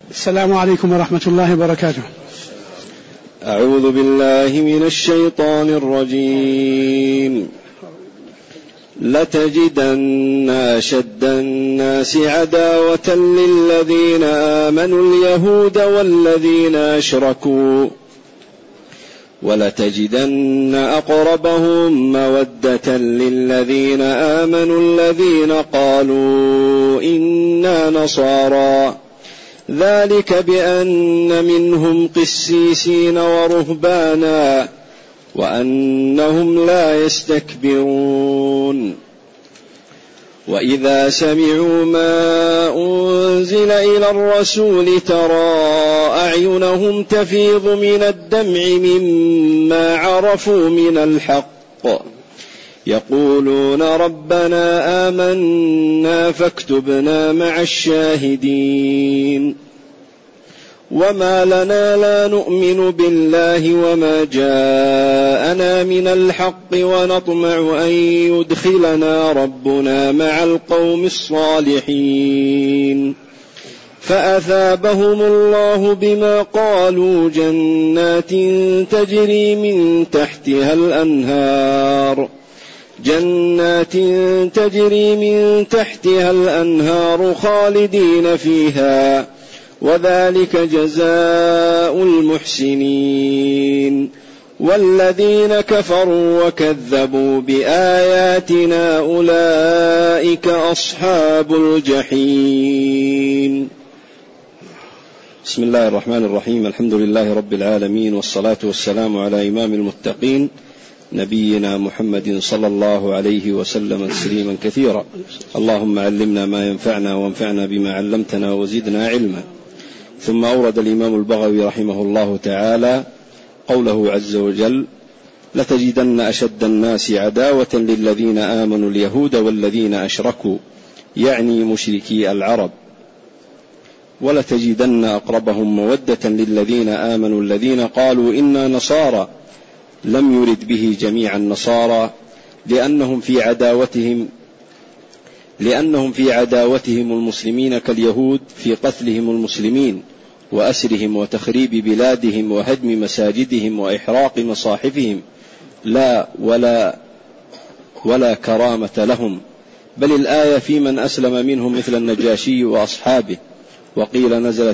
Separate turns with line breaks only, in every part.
السلام عليكم ورحمة الله وبركاته.
أعوذ بالله من الشيطان الرجيم. لتجدن أشد الناس عداوة للذين آمنوا اليهود والذين أشركوا ولتجدن أقربهم مودة للذين آمنوا الذين قالوا إنا نصارى ذلك بأن منهم قسيسين ورهبانا وأنهم لا يستكبرون. وإذا سمعوا ما أنزل إلى الرسول ترى أعينهم تفيض من الدمع مما عرفوا من الحق يقولون ربنا آمنا فاكتبنا مع الشاهدين. وما لنا لا نؤمن بالله وما جاءنا من الحق ونطمع أن يدخلنا ربنا مع القوم الصالحين فأثابهم الله بما قالوا جنات تجري من تحتها الأنهار خالدين فيها وذلك جزاء المحسنين. والذين كفروا وكذبوا بآياتنا أولئك أصحاب الجحيم. بسم الله الرحمن الرحيم. الحمد لله رب العالمين، والصلاة والسلام على إمام المتقين نبينا محمد صلى الله عليه وسلم تسليما كثيرا. اللهم علمنا ما ينفعنا وانفعنا بما علمتنا وزدنا علما. ثم أورد الإمام البغوي رحمه الله تعالى قوله عز وجل: لتجدن أشد الناس عداوة للذين آمنوا اليهود والذين أشركوا، يعني مشركي العرب. ولتجدن أقربهم مودة للذين آمنوا الذين قالوا إنا نصارى، لم يرد به جميع النصارى لأنهم في عداوتهم المسلمين كاليهود في قتلهم المسلمين وأسرهم وتخريب بلادهم وهدم مساجدهم وإحراق مصاحفهم، لا ولا كرامة لهم. بل الآية في من أسلم منهم مثل النجاشي وأصحابه، وقيلت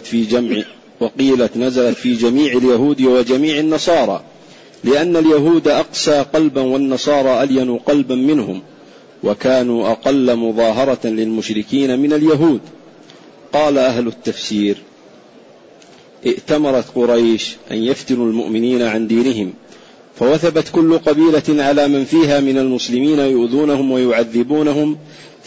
نزلت في جميع اليهود وجميع النصارى، لأن اليهود أقسى قلبا والنصارى ألين قلبا منهم، وكانوا أقل مظاهرة للمشركين من اليهود. قال أهل التفسير: ائتمرت قريش أن يفتنوا المؤمنين عن دينهم، فوثبت كل قبيلة على من فيها من المسلمين يؤذونهم ويعذبونهم،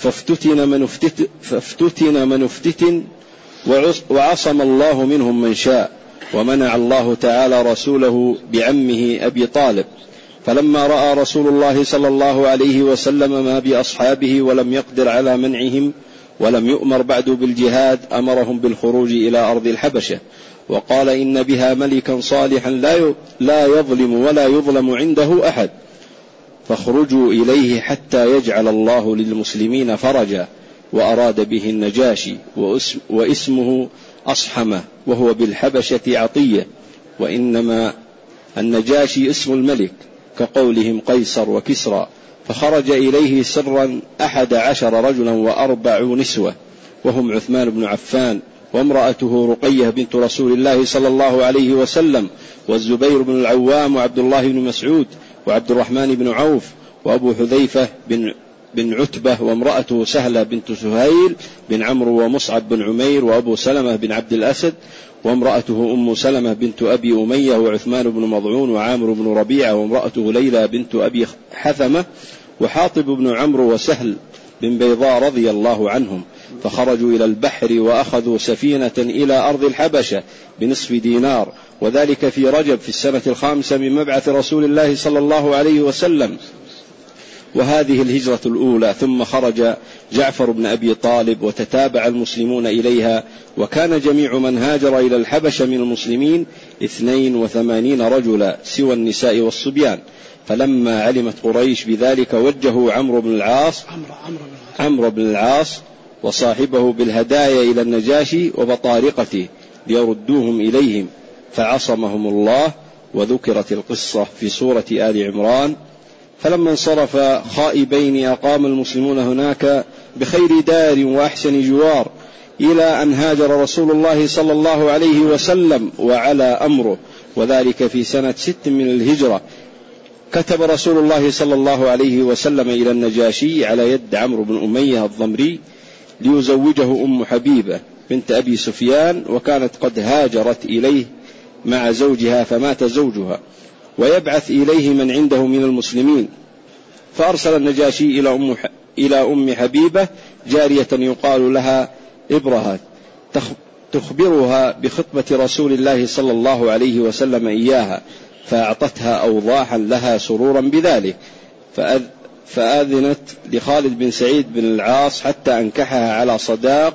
فافتتن من افتتن، وعصم الله منهم من شاء، ومنع الله تعالى رسوله بعمه أبي طالب. فلما رأى رسول الله صلى الله عليه وسلم ما بأصحابه ولم يقدر على منعهم ولم يؤمر بعد بالجهاد، أمرهم بالخروج إلى أرض الحبشة، وقال: إن بها ملكا صالحا لا يظلم ولا يظلم عنده أحد، فاخرجوا إليه حتى يجعل الله للمسلمين فرجا. وأراد به النجاشي، واسمه أصحمة، وهو بالحبشة عطية، وإنما النجاشي اسم الملك، كقولهم قيصر وكسرى. فخرج إليه سرا 11 رجلا و4 نسوة، وهم عثمان بن عفان وامرأته رقية بنت رسول الله صلى الله عليه وسلم، والزبير بن العوام، وعبد الله بن مسعود، وعبد الرحمن بن عوف، وأبو حذيفة بن عتبة، وامرأته سهلة بنت سهيل بن عمرو، ومصعب بن عمير، وأبو سلمة بن عبد الأسد، وامرأته أم سلمة بنت أبي أمية، وعثمان بن مضعون، وعامر بن ربيعة، وامرأته ليلى بنت أبي حثمة، وحاطب بن عمرو، وسهل بن بيضاء رضي الله عنهم. فخرجوا إلى البحر وأخذوا سفينة إلى أرض الحبشة بنصف دينار، وذلك في رجب في السنة 5 من مبعث رسول الله صلى الله عليه وسلم، وهذه الهجرة الأولى. ثم خرج جعفر بن أبي طالب، وتتابع المسلمون إليها، وكان جميع من هاجر إلى الحبشة من المسلمين 82 رجلا سوى النساء والصبيان. فلما علمت قريش بذلك وجهوا عمرو بن العاص وصاحبه بالهدايا إلى النجاشي وبطارقته، ليردوهم إليهم فعصمهم الله. وذكرت القصة في سورة آل عمران. فلما انصرف خائبين أقام المسلمون هناك بخير دار وأحسن جوار إلى أن هاجر رسول الله صلى الله عليه وسلم وعلى أمره، وذلك في سنة 6 من الهجرة. كتب رسول الله صلى الله عليه وسلم إلى النجاشي على يد عمرو بن أمية الضمري ليزوجه أم حبيبة بنت أبي سفيان، وكانت قد هاجرت إليه مع زوجها فمات زوجها، ويبعث إليه من عنده من المسلمين. فأرسل النجاشي إلى أم حبيبة جارية يقال لها إبرهة تخبرها بخطبة رسول الله صلى الله عليه وسلم إياها، فأعطتها أوضاحا لها سرورا بذلك، فأذنت لخالد بن سعيد بن العاص حتى أنكحها على صداق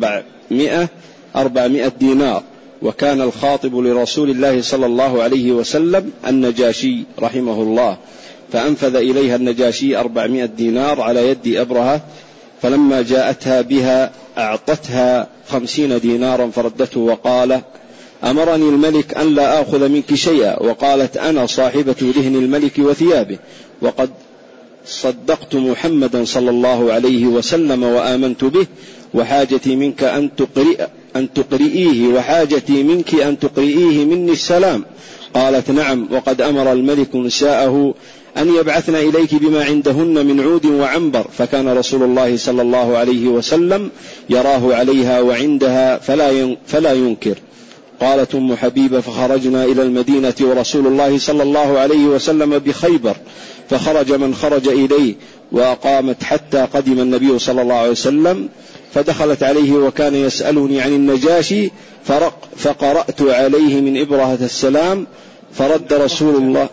400 دينار. وكان الخاطب لرسول الله صلى الله عليه وسلم النجاشي رحمه الله، فأنفذ إليها النجاشي 400 دينار على يد أبرهة. فلما جاءتها بها أعطتها 50 دينارا فردته وقال: أمرني الملك أن لا آخذ منك شيئا. وقالت: أنا صاحبة رهن الملك وثيابه، وقد صدقت محمدا صلى الله عليه وسلم وآمنت به، وحاجتي منك أن تقرئيه وحاجتي منك أن تقرئيه مني السلام. قالت: نعم. وقد أمر الملك نساءه أن يبعثن إليك بما عندهن من عود وعنبر، فكان رسول الله صلى الله عليه وسلم يراه عليها وعندها فلا ينكر. قالت أم حبيبة: فخرجنا إلى المدينة ورسول الله صلى الله عليه وسلم بخيبر، فخرج من خرج إليه، وأقامت حتى قدم النبي صلى الله عليه وسلم، فدخلت عليه وكان يسألني عن النجاشي، فقرأت عليه من إبرهة السلام، فرد رسول الله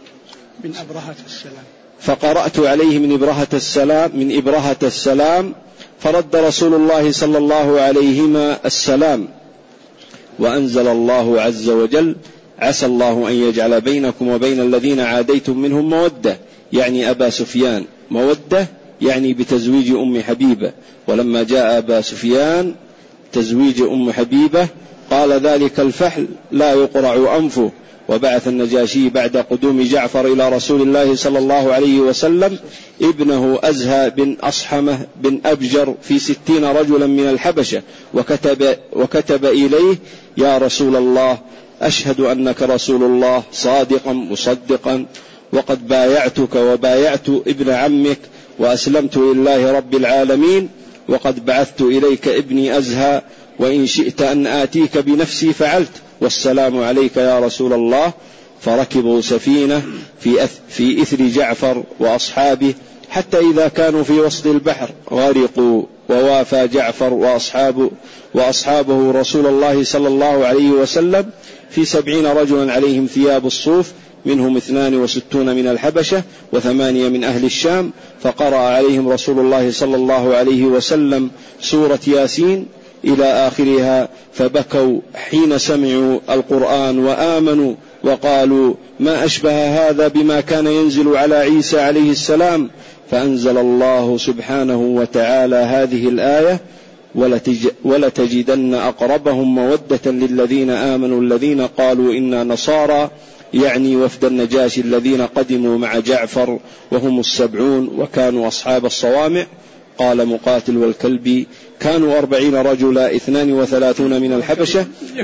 فقرأت عليه من إبرهة السلام فرد رسول الله صلى الله عليهما السلام. وأنزل الله عز وجل: عسى الله أن يجعل بينكم وبين الذين عاديتم منهم مودة، يعني أبا سفيان، مودة يعني بتزويج أم حبيبة. ولما جاء أبا سفيان تزويج أم حبيبة قال: ذلك الفحل لا يقرع أنفه. وبعث النجاشي بعد قدوم جعفر إلى رسول الله صلى الله عليه وسلم ابنه أزهى بن أصحمة بن أبجر في 60 رجلا من الحبشة، وكتب إليه: يا رسول الله، أشهد أنك رسول الله صادقا مصدقا، وقد بايعتك وبايعت ابن عمك، وأسلمت لله رب العالمين، وقد بعثت إليك ابني أزهى، وإن شئت أن آتيك بنفسي فعلت، والسلام عليك يا رسول الله. فركبوا سفينة في إثر جعفر وأصحابه، حتى إذا كانوا في وسط البحر غرقوا، ووافى جعفر وأصحابه رسول الله صلى الله عليه وسلم في 70 رجلا عليهم ثياب الصوف، منهم 62 من الحبشة و8 من أهل الشام. فقرأ عليهم رسول الله صلى الله عليه وسلم سورة ياسين إلى آخرها، فبكوا حين سمعوا القرآن وآمنوا، وقالوا: ما أشبه هذا بما كان ينزل على عيسى عليه السلام. فأنزل الله سبحانه وتعالى هذه الآية: ولتجدن أقربهم مودة للذين آمنوا الذين قالوا إنا نصارى، يعني وفد النجاشي الذين قدموا مع جعفر وهم 70 وكانوا أصحاب الصوامع. قال مقاتل: والكلبي كانوا 40 رجلا 32 من الحبشة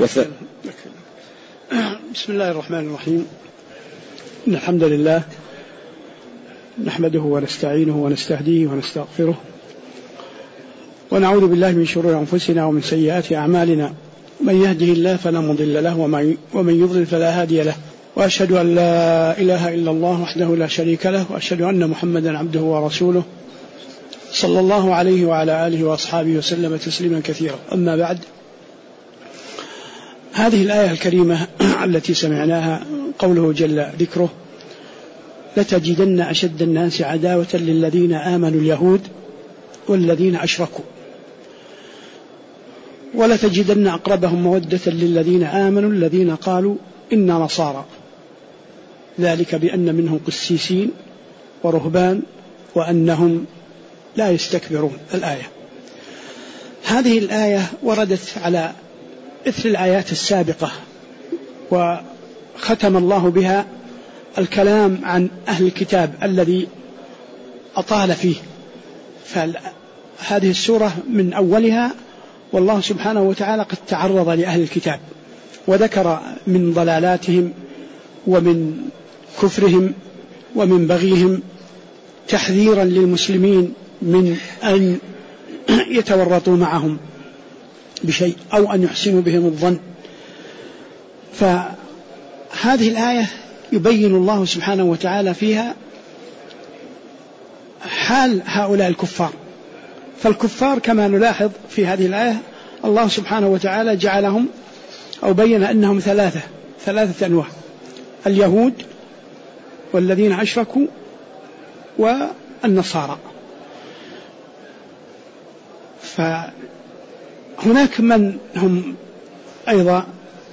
بسم الله الرحمن الرحيم. إن الحمد لله نحمده ونستعينه ونستهديه ونستغفره، ونعوذ بالله من شرور أنفسنا ومن سيئات أعمالنا، من يهده الله فلا مضل له ومن يضلل فلا هادي له، وأشهد أن لا إله إلا الله وحده لا شريك له، وأشهد أن محمدا عبده ورسوله صلى الله عليه وعلى آله وأصحابه وسلم تسليما كثيرا. أما بعد، هذه الآية الكريمة التي سمعناها قوله جل ذكره: لتجدن أشد الناس عداوة للذين آمنوا اليهود والذين أشركوا، ولتجدن أقربهم مودة للذين آمنوا الذين قالوا إنا نصارى، ذلك بأن منهم قسيسين ورهبان وأنهم لا يستكبرون. الآية هذه الآية وردت على إثر الآيات السابقة، وختم الله بها الكلام عن أهل الكتاب الذي أطال فيه. فهذه السورة من أولها والله سبحانه وتعالى قد تعرض لأهل الكتاب وذكر من ضلالاتهم ومن كفرهم ومن بغيهم، تحذيرا للمسلمين من أن يتورطوا معهم بشيء أو أن يحسنوا بهم الظن. فهذه الآية يبين الله سبحانه وتعالى فيها حال هؤلاء الكفار. فالكفار كما نلاحظ في هذه الآية الله سبحانه وتعالى جعلهم أو بين أنهم ثلاثة أنواع: اليهود والذين أشركوا والنصارى. فهناك من هم أيضا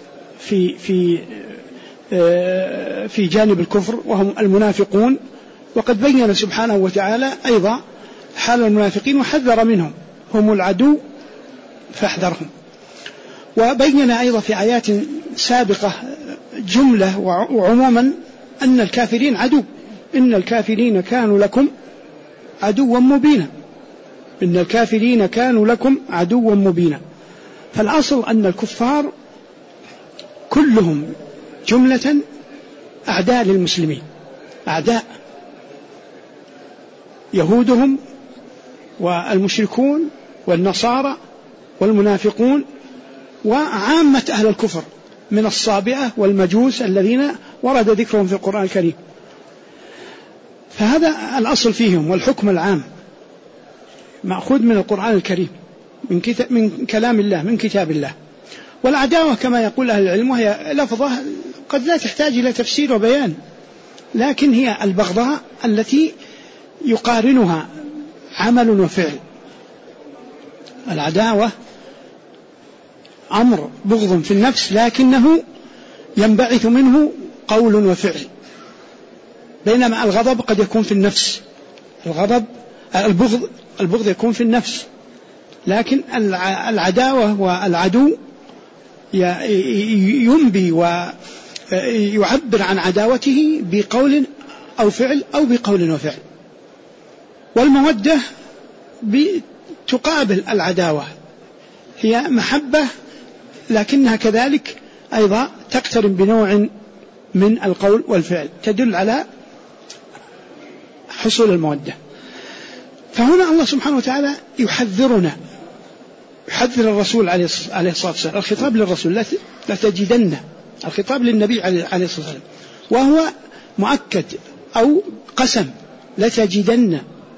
في جانب الكفر وهم المنافقون، وقد بين سبحانه وتعالى أيضا حال المنافقين وحذر منهم، هم العدو فاحذرهم. وبين أيضا في آيات سابقة جملة وعموما أن الكافرين عدو، إن الكافرين كانوا لكم عدوا مبينا، إن الكافرين كانوا لكم عدوا مبينا. فالأصل أن الكفار كلهم جملة أعداء للمسلمين، أعداء، يهودهم والمشركون والنصارى والمنافقون وعامة أهل الكفر من الصابئة والمجوس الذين ورد ذكرهم في القرآن الكريم. فهذا الأصل فيهم، والحكم العام مأخوذ من القرآن الكريم، من كلام الله، من كتاب الله. والعداوة كما يقول أهل العلم وهي لفظة قد لا تحتاج إلى تفسير وبيان، لكن هي البغضاء التي يقارنها عمل وفعل. العداوة أمر بغض في النفس لكنه ينبعث منه قول وفعل، بينما الغضب قد يكون في النفس، البغض يكون في النفس، لكن العداوة والعدو ينبي ويعبر عن عداوته بقول أو فعل أو بقول وفعل. والمودة تقابل العداوة، هي محبة لكنها كذلك أيضا تقترن بنوع من القول والفعل تدل على حصول المودة. فهنا الله سبحانه وتعالى يحذر الرسول عليه الصلاة والسلام، الخطاب للرسول لا تجدن، الخطاب للنبي عليه الصلاة والسلام، وهو مؤكد أو قسم، لا تجدن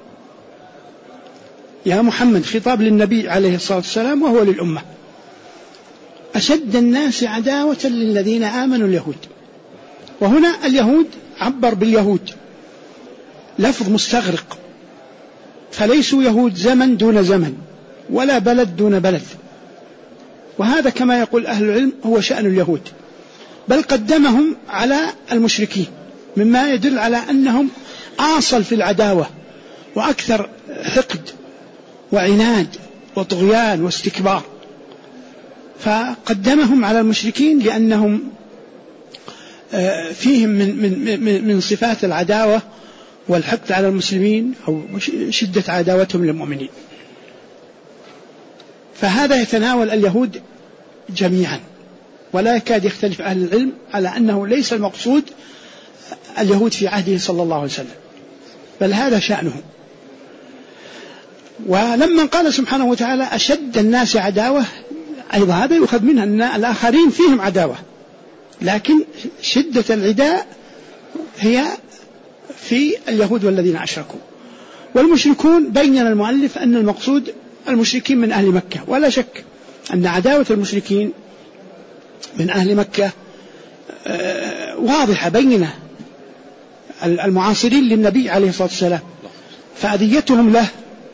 يا محمد، خطاب للنبي عليه الصلاة والسلام وهو للأمة، أشد الناس عداوة للذين آمنوا اليهود. وهنا اليهود عبر باليهود، لفظ مستغرق، فليسوا يهود زمن دون زمن ولا بلد دون بلد، وهذا كما يقول أهل العلم هو شأن اليهود، بل قدمهم على المشركين مما يدل على أنهم آصل في العداوة وأكثر حقد وعناد وطغيان واستكبار، فقدمهم على المشركين لأنهم فيهم من صفات العداوة والحقد على المسلمين أو شدة عداوتهم للمؤمنين. فهذا يتناول اليهود جميعا، ولا يكاد يختلف أهل العلم على أنه ليس المقصود اليهود في عهده صلى الله عليه وسلم، بل هذا شأنهم. ولما قال سبحانه وتعالى أشد الناس عداوة، أيضا هذا يؤخذ منها أن الآخرين فيهم عداوة، لكن شدة العداء هي في اليهود والذين أشركوا. والمشركون بين المؤلف أن المقصود المشركين من أهل مكة، ولا شك أن عداوة المشركين من أهل مكة واضحة بيننا، المعاصرين للنبي عليه الصلاة والسلام، فأذيتهم له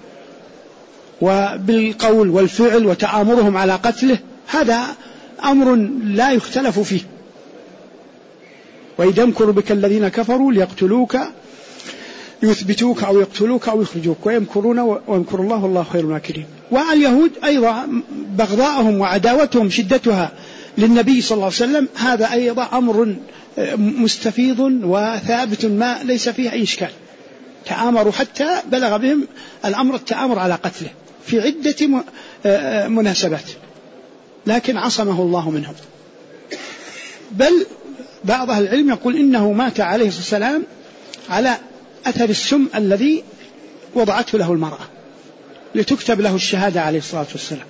وبالقول والفعل وتآمرهم على قتله هذا أمر لا يختلف فيه. وإذ يمكر بك الذين كفروا ليقتلوك يثبتوك أو يقتلوك أو يخرجوك، ويمكرون ويمكر الله والله خير الماكرين. واليهود أيضا بغضاءهم وعداوتهم شدتها للنبي صلى الله عليه وسلم، هذا أيضا أمر مستفيض وثابت ما ليس فيه أي إشكال. تآمروا حتى بلغ بهم الأمر التآمر على قتله في عدة مناسبات، لكن عصمه الله منهم. بل بعض أهل العلم يقول إنه مات عليه الصلاة والسلام على أثر السم الذي وضعته له المرأة لتكتب له الشهادة عليه الصلاة والسلام.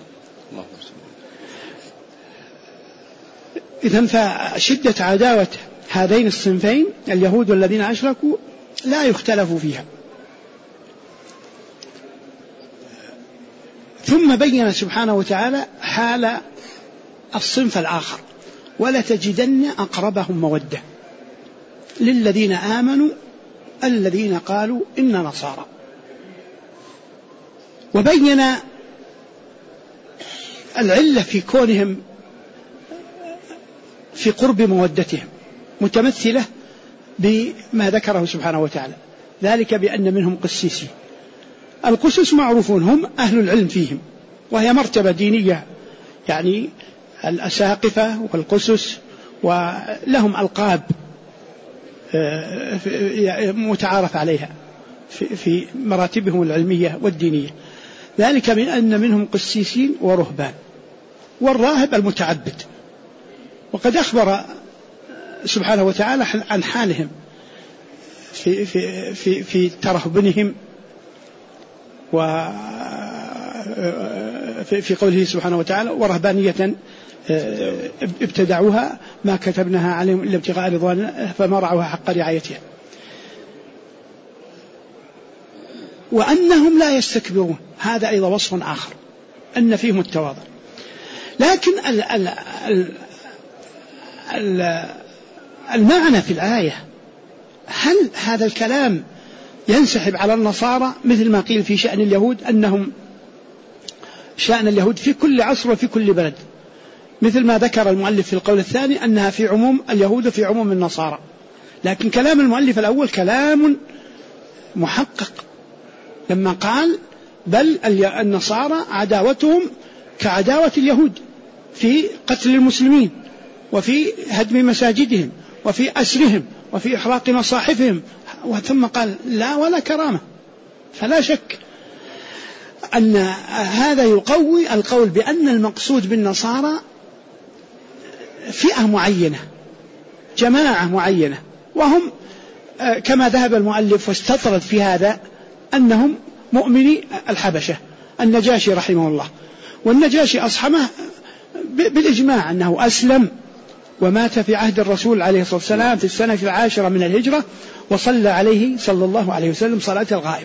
إذن فشدة عداوة هذين الصنفين اليهود والذين أشركوا لا يختلف فيها. ثم بين سبحانه وتعالى حال الصنف الآخر: ولتجدن أقربهم مودة للذين آمنوا الذين قالوا إن نصارى. وبين العلة في كونهم في قرب مودتهم متمثلة بما ذكره سبحانه وتعالى، ذلك بأن منهم قسيسين. القسس معروفون، هم أهل العلم فيهم، وهي مرتبة دينية، يعني الأساقفة والقسس، ولهم ألقاب متعارف عليها في مراتبهم العلمية والدينية، ذلك بأن منهم قسيسين ورهبان، والراهب المتعبد. وقد أخبر سبحانه وتعالى عن حالهم في ترهبنهم، وفي قوله سبحانه وتعالى: ورهبانية ابتدعوها ما كتبناها عليهم إلا ابتغاء رضوان فما رعوها حق رعايتها. وأنهم لا يستكبرون، هذا أيضا وصف آخر، أن فيهم التواضع. لكن المعنى في الآية، هل هذا الكلام ينسحب على النصارى مثل ما قيل في شأن اليهود، أنهم شأن اليهود في كل عصر وفي كل بلد، مثل ما ذكر المؤلف في القول الثاني أنها في عموم اليهود وفي عموم النصارى. لكن كلام المؤلف الأول كلام محقق لما قال: بل النصارى عداوتهم كعداوة اليهود في قتل المسلمين وفي هدم مساجدهم وفي أسرهم وفي إحراق مصاحفهم، ثم قال: لا ولا كرامة. فلا شك أن هذا يقوي القول بأن المقصود بالنصارى فئة معينة، جماعة معينة، وهم كما ذهب المؤلف واستطرد في هذا أنهم مؤمني الحبشة، النجاشي رحمه الله. والنجاشي أصحمه بالإجماع أنه أسلم ومات في عهد الرسول عليه الصلاة والسلام في السنة 10 من الهجرة، وصلى عليه صلى الله عليه وسلم صلاة الغائب.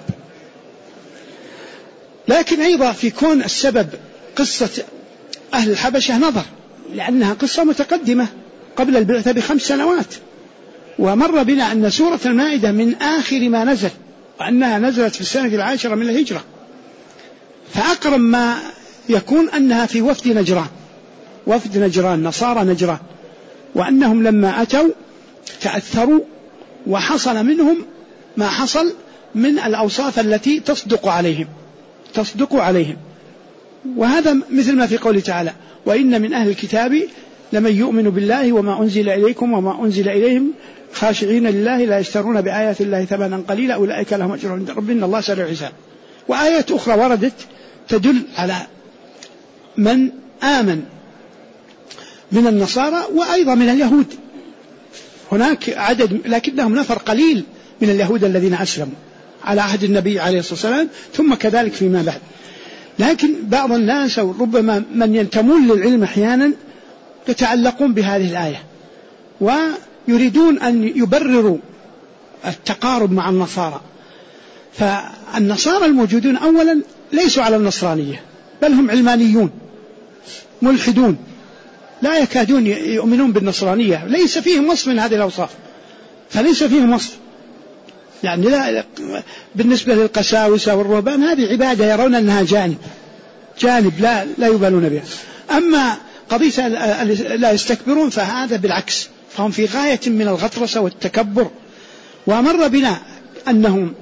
لكن أيضا في كون السبب قصة أهل الحبشة نظر، لأنها قصة متقدمة قبل البعثة ب5 سنوات، ومر بنا أن سورة المائدة من آخر ما نزل، وأنها نزلت في السنة 10 من الهجرة، فأقرب ما يكون أنها في وفد نجران، نصارى نجران، وأنهم لما أتوا تأثروا وحصل منهم ما حصل من الأوصاف التي تصدق عليهم. وهذا مثل ما في قوله تعالى: وإن من أهل الكتاب لمن يؤمن بالله وما أنزل إليكم وما أنزل إليهم خاشعين لله لا يشترون بآيات الله ثمنا قليلا أولئك لهم أجر عند ربهم إن الله سريع الحساب. وآيات أخرى وردت تدل على من آمن من النصارى وأيضا من اليهود. هناك عدد لكنهم نفر قليل من اليهود الذين أسلموا على عهد النبي عليه الصلاة والسلام، ثم كذلك فيما بعد. لكن بعض الناس وربما من ينتمون للعلم أحيانا يتعلقون بهذه الآية ويريدون أن يبرروا التقارب مع النصارى. فالنصارى الموجودون أولا ليسوا على النصرانية، بل هم علمانيون ملحدون لا يكادون يؤمنون بالنصرانية، ليس فيهم وصف من هذه الأوصاف، فليس فيهم وصف. يعني لا بالنسبة للقساوسة والرهبان هذه عبادة يرون أنها جانب لا يبالون بها. أما قضية لا يستكبرون فهذا بالعكس، فهم في غاية من الغطرسة والتكبر. ومر بنا أنهم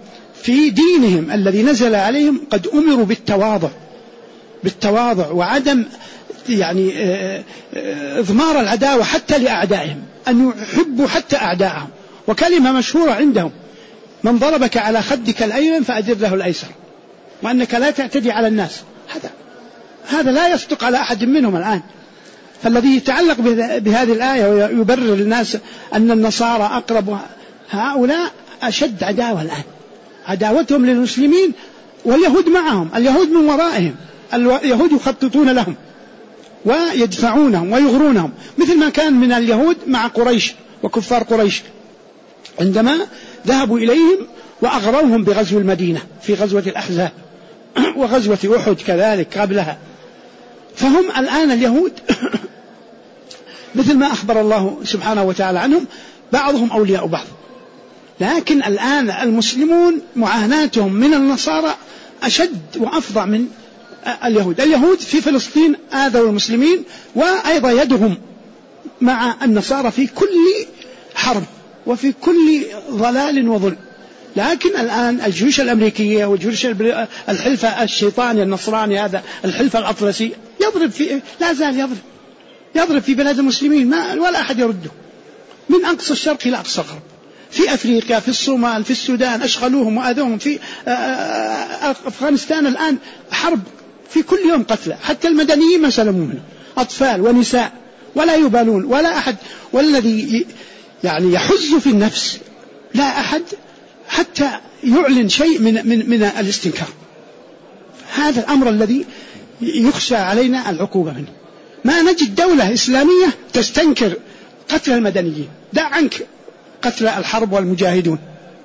في دينهم الذي نزل عليهم قد أمروا بالتواضع وعدم يعني إضمار العداوة حتى لأعدائهم، أن يحبوا حتى أعدائهم. وكلمة مشهورة عندهم: من ضربك على خدك الأيمن فأدر له الأيسر، وأنك لا تعتدي على الناس. هذا لا يصدق على أحد منهم الآن. فالذي يتعلق بهذه الآية ويبرر الناس أن النصارى أقرب، هؤلاء أشد عداوة الآن، عداوتهم للمسلمين، واليهود معهم، اليهود من ورائهم، اليهود يخططون لهم ويدفعونهم ويغرونهم، مثل ما كان من اليهود مع قريش وكفار قريش عندما ذهبوا إليهم وأغروهم بغزو المدينة في غزوة الأحزاب وغزوة أحد كذلك قبلها. فهم الآن اليهود مثل ما أخبر الله سبحانه وتعالى عنهم بعضهم أولياء بعض، لكن الآن المسلمون معاناتهم من النصارى أشد وأفظع من اليهود. اليهود في فلسطين آذوا المسلمين، وأيضا يدهم مع النصارى في كل حرب وفي كل ضلال وظلم. لكن الآن الجيوش الأمريكية والجيوش الحلف الشيطاني النصراني هذا الحلف الأطلسي يضرب لا زال يضرب في بلاد المسلمين، ولا أحد يرده، من أقصى الشرق إلى أقصى الغرب، في أفريقيا، في الصومال، في السودان أشغلوهم وآذوهم، في أفغانستان الآن حرب في كل يوم قتلى، حتى المدنيين ما سلموا منه، أطفال ونساء، ولا يبالون ولا أحد. والذي يعني يحز في النفس لا أحد حتى يعلن شيء من الاستنكار. هذا الأمر الذي يخشى علينا العقوبة منه. ما نجد دولة إسلامية تستنكر قتل المدنيين، دع عنك قتل الحرب والمجاهدون،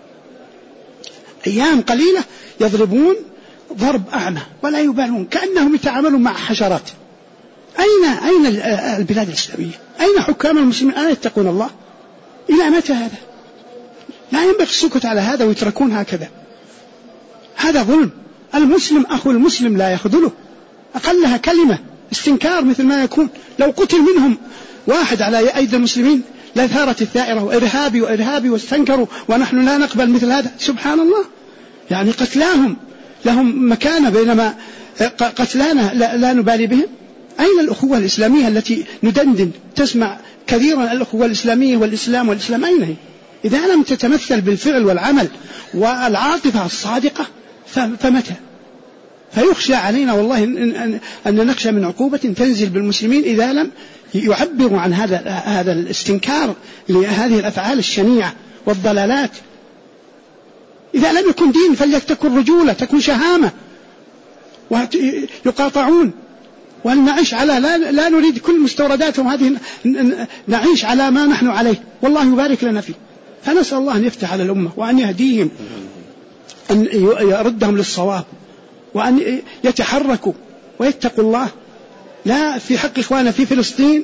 أيام قليلة يضربون ضرب أعمى ولا يبالون، كأنهم يتعاملون مع حشرات. أين البلاد الإسلامية؟ أين حكام المسلمين؟ ألا يتقون الله؟ إلى متى هذا؟ لا ينبغي السكوت على هذا ويتركون هكذا. هذا ظلم. المسلم أخو المسلم لا يخذله، أقلها كلمة استنكار مثل ما يكون. لو قتل منهم واحد على أيدي المسلمين لثارت الثائرة وإرهابي واستنكروا، ونحن لا نقبل مثل هذا. سبحان الله، يعني قتلاهم لهم مكانة، بينما قتلانا لا نبالي بهم. أين الأخوة الإسلامية التي ندندن تسمع كثيرا الأخوة الإسلامية والإسلام أين هي؟ إذا لم تتمثل بالفعل والعمل والعاطفة الصادقة فمتى؟ فيخشى علينا والله أن نخشى من عقوبة تنزل بالمسلمين إذا لم يعبروا عن هذا الاستنكار لهذه الأفعال الشنيعة والضلالات. إذا لم يكن دين فليكن رجولة، تكون شهامة، ويقاطعون. وأن نعيش على لا نريد كل مستورداتهم هذه، نعيش على ما نحن عليه، والله يبارك لنا فيه. فنسأل الله أن يفتح على الأمة وأن يهديهم، أن يردهم للصواب، وأن يتحركوا ويتقوا الله، لا في حق إخواننا في فلسطين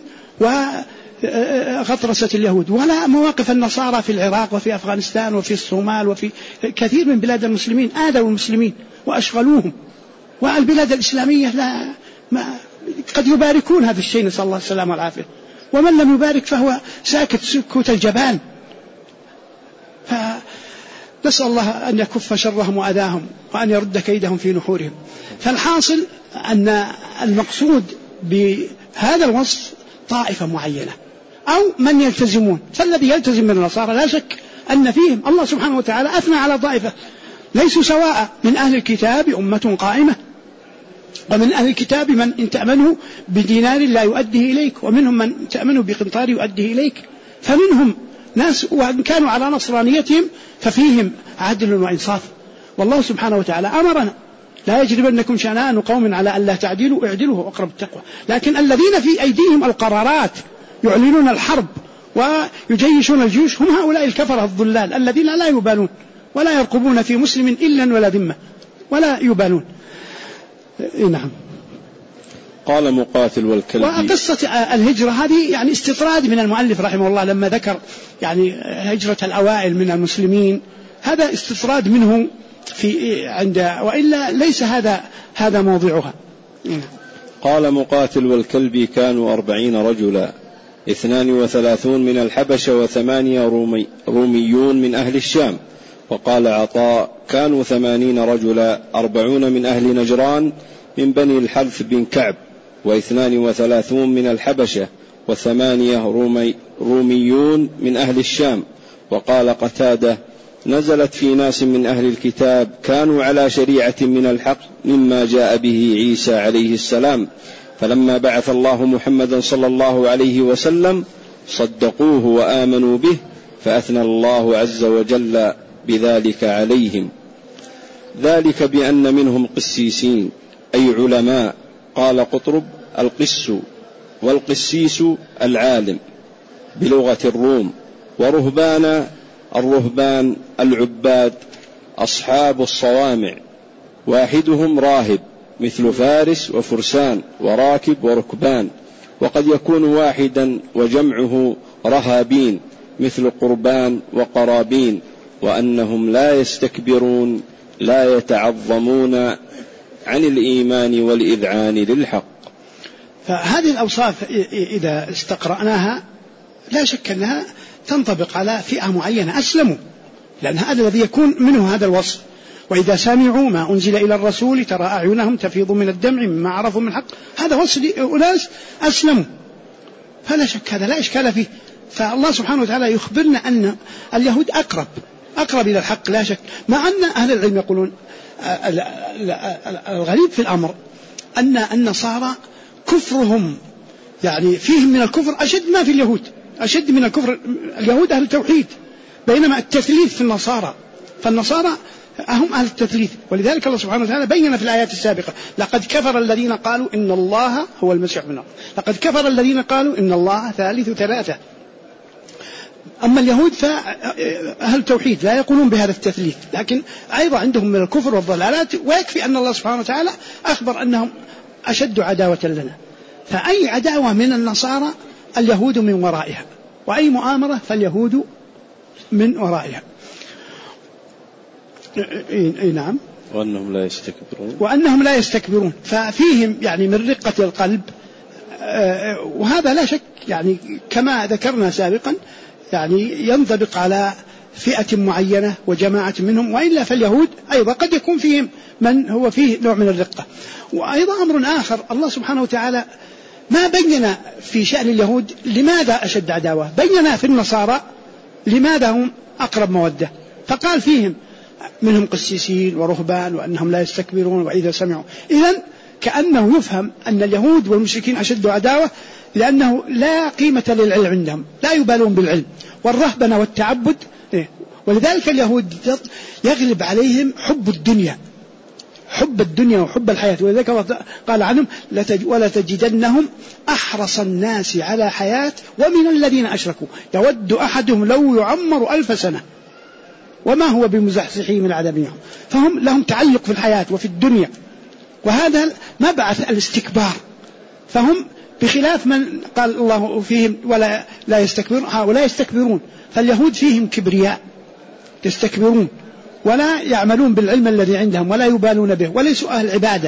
وغطرسة اليهود، ولا مواقف النصارى في العراق وفي أفغانستان وفي الصومال وفي كثير من بلاد المسلمين. آذوا المسلمين وأشغلوهم، والبلاد الإسلامية قد يباركون هذا الشيء، نسأل الله السلامة والعافية، ومن لم يبارك فهو ساكت سكوت الجبان. فنسأل الله أن يكف شرهم وأذاهم وأن يرد كيدهم في نحورهم. فالحاصل أن المقصود بهذا الوصف طائفة معينة أو من يلتزمون. فالذي يلتزم من النصارى لا شك أن فيهم الله سبحانه وتعالى أثنى على طائفة ليسوا سواء. من أهل الكتاب أمة قائمة، ومن أهل الكتاب من إن تأمنه بدينار لا يؤديه إليك، ومنهم من تأمنه بقنطار يؤديه إليك. فمنهم ناس وإن كانوا على نصرانيتهم ففيهم عدل وإنصاف. والله سبحانه وتعالى أمرنا لا يجرمنكم شنآن قوم على ألا تعدلوا اعدلوا هو أقرب التقوى. لكن الذين في أيديهم القرارات يعلنون الحرب ويجيشون الجيوش هم هؤلاء الكفرة الضلال الذين لا يبالون ولا يرقبون في مسلم إلا ولا ذمة ولا يبالون. نعم.
قال مقاتل والكلبي.
وقصة الهجرة هذه يعني استطراد من المؤلف رحمه الله لما ذكر يعني هجرة الأوائل من المسلمين، هذا استطراد منه في وإلا ليس هذا موضوعها.
قال مقاتل والكلبي كانوا 40 رجلا 32 من الحبشة و8 روميون من أهل الشام، وقال عطاء: كانوا 80 رجلا، 40 من أهل نجران من بني الحرث بن كعب، 32 من الحبشة، 8 روميون من أهل الشام. وقال قتادة: نزلت في ناس من أهل الكتاب كانوا على شريعة من الحق مما جاء به عيسى عليه السلام، فلما بعث الله محمدا صلى الله عليه وسلم صدقوه وآمنوا به، فأثنى الله عز وجل بذلك عليهم، ذلك بأن منهم قسيسين أي علماء. قال قطرب: القس والقسيس العالم بلغة الروم، ورهبان الرهبان العباد أصحاب الصوامع، واحدهم راهب مثل فارس وفرسان وراكب وركبان، وقد يكون واحدا وجمعه رهابين مثل قربان وقرابين، وأنهم لا يستكبرون لا يتعظمون عن الإيمان والإذعان للحق.
فهذه الأوصاف إذا استقرأناها لا شك أنها تنطبق على فئة معينة أسلموا، لأن هذا الذي يكون منه هذا الوصف: وإذا سمعوا ما أنزل إلى الرسول ترى أعينهم تفيض من الدمع مما عرفوا من الحق. هذا وصف أناس أسلموا، فلا شك هذا لا إشكال فيه. فالله سبحانه وتعالى يخبرنا أن اليهود أقرب إلى الحق لا شك، مع أن أهل العلم يقولون الغريب في الأمر أن النصارى كفرهم يعني فيهم من الكفر أشد ما في اليهود، أشد من الكفر. اليهود أهل التوحيد، بينما التثليث في النصارى، فالنصارى هم أهل التثليث. ولذلك الله سبحانه وتعالى بين في الآيات السابقة: لقد كفر الذين قالوا إن الله هو المسيح ابن الله، لقد كفر الذين قالوا إن الله ثالث ثلاثة. أما اليهود فأهل التوحيد لا يقولون بهذا التثليث، لكن أيضا عندهم من الكفر والضلالات، ويكفي أن الله سبحانه وتعالى أخبر أنهم أشد عداوة لنا. فأي عداوة من النصارى اليهود من ورائها، وأي مؤامرة فاليهود من ورائها. نعم. وأنهم لا يستكبرون ففيهم يعني من رقة القلب، وهذا لا شك يعني كما ذكرنا سابقا يعني ينطبق على فئة معينة وجماعة منهم، وإلا فاليهود أيضا قد يكون فيهم من هو فيه نوع من الرقة. وأيضا أمر آخر، الله سبحانه وتعالى ما بين في شأن اليهود لماذا أشد عداوة، بين في النصارى لماذا هم أقرب مودة، فقال فيهم منهم قسيسين ورهبان وأنهم لا يستكبرون وإذا سمعوا. إذن كأنه يفهم أن اليهود والمشركين أشد عداوة لأنه لا قيمة للعلم عندهم، لا يبالون بالعلم والرهبنة والتعبد. ولذلك اليهود يغلب عليهم حب الدنيا وحب الحياة. ولذلك قال عنهم: ولا تجدنهم أحرص الناس على حياة ومن الذين أشركوا يود أحدهم لو يعمر 1000 سنة وما هو بمزحزحه من العذاب يوم. فهم لهم تعلق في الحياة وفي الدنيا، وهذا ما بعث الاستكبار. فهم بخلاف من قال الله فيهم ولا لا يستكبرون، هؤلاء يستكبرون. فاليهود فيهم كبرياء يستكبرون ولا يعملون بالعلم الذي عندهم ولا يبالون به وليسوا أهل عبادة.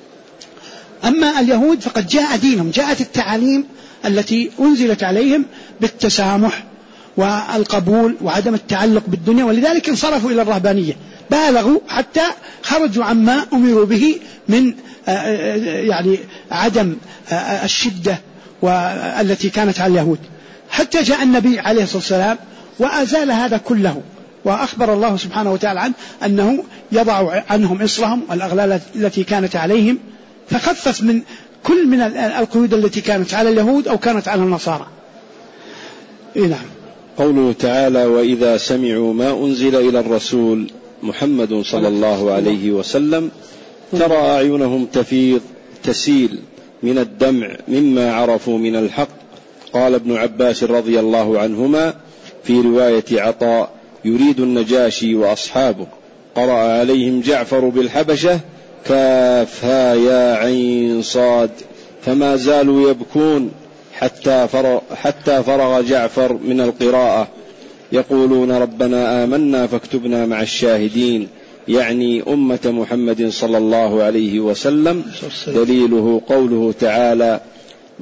أما اليهود فقد جاء دينهم، جاءت التعاليم التي أنزلت عليهم بالتسامح والقبول وعدم التعلق بالدنيا، ولذلك انصرفوا إلى الرهبانية، بالغوا حتى خرجوا عما أمروا به من يعني عدم الشدة والتي كانت على اليهود، حتى جاء النبي عليه الصلاة والسلام وأزال هذا كله، وأخبر الله سبحانه وتعالى عنه أنه يضع عنهم إصرهم والأغلال التي كانت عليهم، فخفف من كل من القيود التي كانت على اليهود أو كانت على النصارى. نعم.
قوله تعالى: وإذا سمعوا ما أنزل إلى الرسول محمد صلى الله عليه وسلم ترى أعينهم تسيل من الدمع مما عرفوا من الحق. قال ابن عباس رضي الله عنهما في رواية عطاء: يريد النجاشي وأصحابه، قرأ عليهم جعفر بالحبشة كافها يا عين صاد، فما زالوا يبكون حتى فرغ جعفر من القراءة يقولون: ربنا آمنا فاكتبنا مع الشاهدين، يعني أمة محمد صلى الله عليه وسلم. دليله قوله تعالى: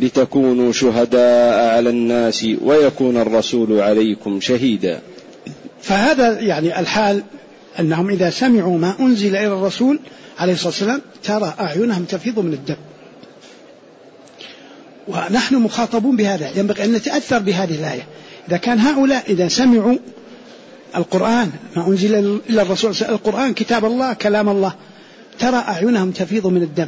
لتكونوا شهداء على الناس ويكون الرسول عليكم شهيدا.
فهذا يعني الحال أنهم إذا سمعوا ما أنزل إلى الرسول عليه الصلاة والسلام ترى أعينهم تفيض من الدم. ونحن مخاطبون بهذا، ينبغي أن نتأثر بهذه الآية. إذا كان هؤلاء إذا سمعوا القرآن ما أنزل إلى الرسول، القرآن كتاب الله كلام الله، ترى أعينهم تفيض من الدم،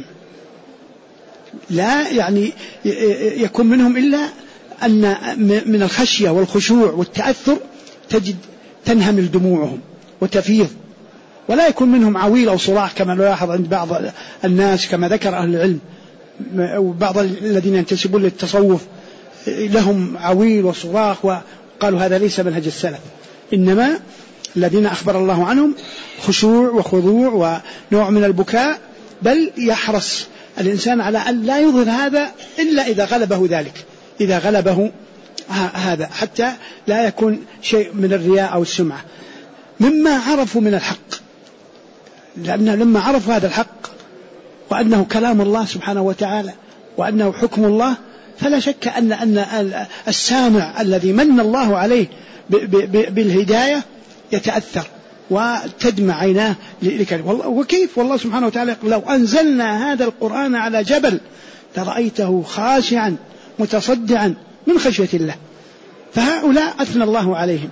لا يعني يكون منهم إلا أن من الخشية والخشوع والتأثر تجد تنهمل دموعهم وتفيض، ولا يكون منهم عويل أو صراخ كما نلاحظ عند بعض الناس كما ذكر أهل العلم وبعض الذين ينتسبون للتصوف لهم عويل وصراخ، وقالوا هذا ليس منهج السلف. إنما الذين أخبر الله عنهم خشوع وخضوع ونوع من البكاء، بل يحرص الإنسان على أن لا يظهر هذا إلا إذا غلبه ذلك، إذا غلبه هذا، حتى لا يكون شيء من الرياء أو السمعة مما عرفوا من الحق. لأن لما عرفوا هذا الحق وأنه كلام الله سبحانه وتعالى وأنه حكم الله، فلا شك أن السامع الذي من الله عليه بالهداية يتأثر وتدمع عيناه لكلمة. وكيف والله سبحانه وتعالى لو أنزلنا هذا القرآن على جبل لرأيته خاشعا متصدعا من خشية الله. فهؤلاء أثنى الله عليهم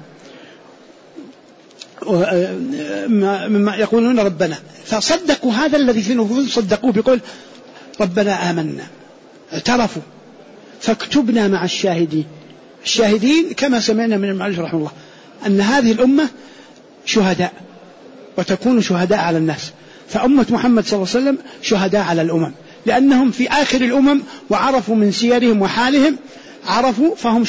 مما يقولون ربنا، فصدقوا هذا الذي في نفوسهم، صدقوه بقول ربنا آمنا، اعترفوا فاكتبنا مع الشاهدين. الشاهدين كما سمعنا من المؤلف رحمه الله أن هذه الأمة شهداء وتكون شهداء على الناس، فأمة محمد صلى الله عليه وسلم شهداء على الأمم، لأنهم في آخر الأمم وعرفوا من سيرهم وحالهم، عرفوا فهم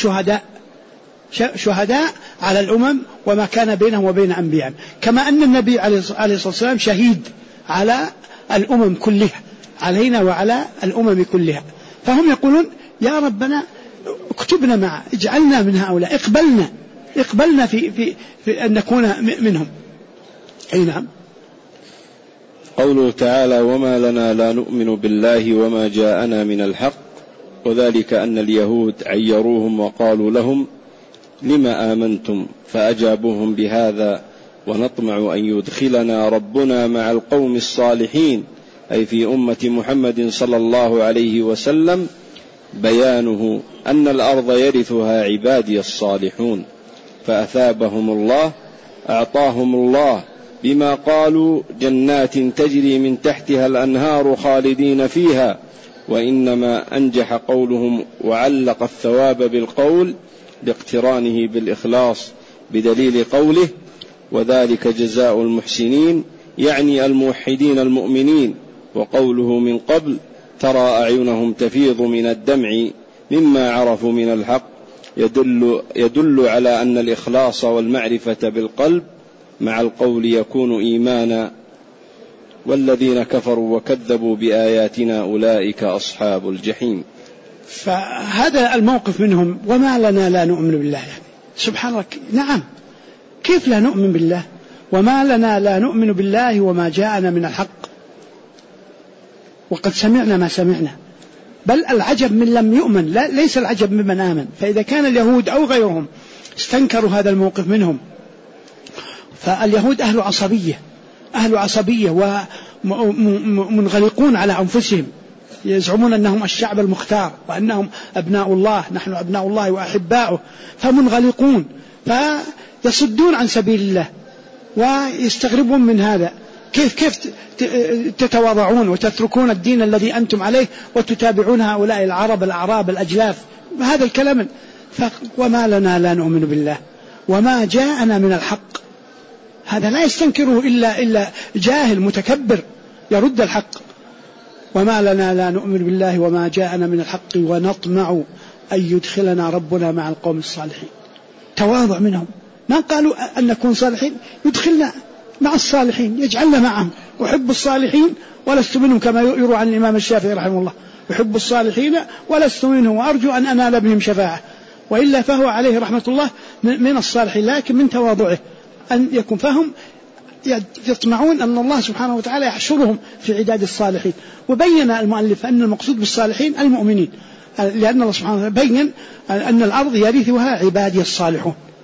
شهداء على الأمم وما كان بينهم وبين أنبيائهم، كما أن النبي عليه الصلاة والسلام شهيد على الأمم كلها، علينا وعلى الأمم كلها. فهم يقولون يا ربنا اكتبنا معه، اجعلنا من هؤلاء، اقبلنا في أن نكون منهم. أي نعم.
قوله تعالى وما لنا لا نؤمن بالله وما جاءنا من الحق، وذلك أن اليهود عيروهم وقالوا لهم لما آمنتم، فأجابوهم بهذا ونطمع أن يدخلنا ربنا مع القوم الصالحين، أي في أمة محمد صلى الله عليه وسلم، بيانه أن الأرض يرثها عبادي الصالحون، فأثابهم الله، أعطاهم الله بما قالوا جنات تجري من تحتها الأنهار خالدين فيها، وإنما أنجح قولهم وعلق الثواب بالقول لاقترانه بالإخلاص بدليل قوله وذلك جزاء المحسنين، يعني الموحدين المؤمنين. وقوله من قبل ترى أعينهم تفيض من الدمع مما عرفوا من الحق، يدل على أن الإخلاص والمعرفة بالقلب مع القول يكون إيمانا. والذين كفروا وكذبوا بآياتنا أولئك أصحاب الجحيم.
فهذا الموقف منهم، وما لنا لا نؤمن بالله، يعني سبحان الله، نعم كيف لا نؤمن بالله؟ وما لنا لا نؤمن بالله وما جاءنا من الحق، وقد سمعنا ما سمعنا. بل العجب من لم يؤمن، لا ليس العجب ممن آمن. فإذا كان اليهود أو غيرهم استنكروا هذا الموقف منهم، فاليهود أهل عصبية ومنغلقون على أنفسهم، يزعمون أنهم الشعب المختار وأنهم أبناء الله، نحن أبناء الله وأحباؤه، فمنغلقون فيصدون عن سبيل الله ويستغربون من هذا. كيف تتواضعون وتتركون الدين الذي أنتم عليه وتتابعون هؤلاء العرب الأعراب الأجلاف؟ هذا الكلام. وما لنا لا نؤمن بالله وما جاءنا من الحق، هذا لا يستنكره إلا جاهل متكبر يرد الحق. وما لنا لا نؤمن بالله وما جاءنا من الحق ونطمع أن يدخلنا ربنا مع القوم الصالحين. تواضع منهم، ما قالوا أن نكون صالحين، يدخلنا مع الصالحين، يجعلنا معهم. أحب الصالحين ولست منهم، كما يروى عن الإمام الشافعي رحمه الله، أحب الصالحين ولست منهم وأرجو أن أنال بهم شفاعة. وإلا فهو عليه رحمة الله من الصالحين، لكن من تواضعه أن يكون فهم يطمعون أن الله سبحانه وتعالى يحشرهم في عداد الصالحين. وبين المؤلف أن المقصود بالصالحين المؤمنين، لأن الله سبحانه وتعالى بين أن الأرض يرثها عبادي الصالحون،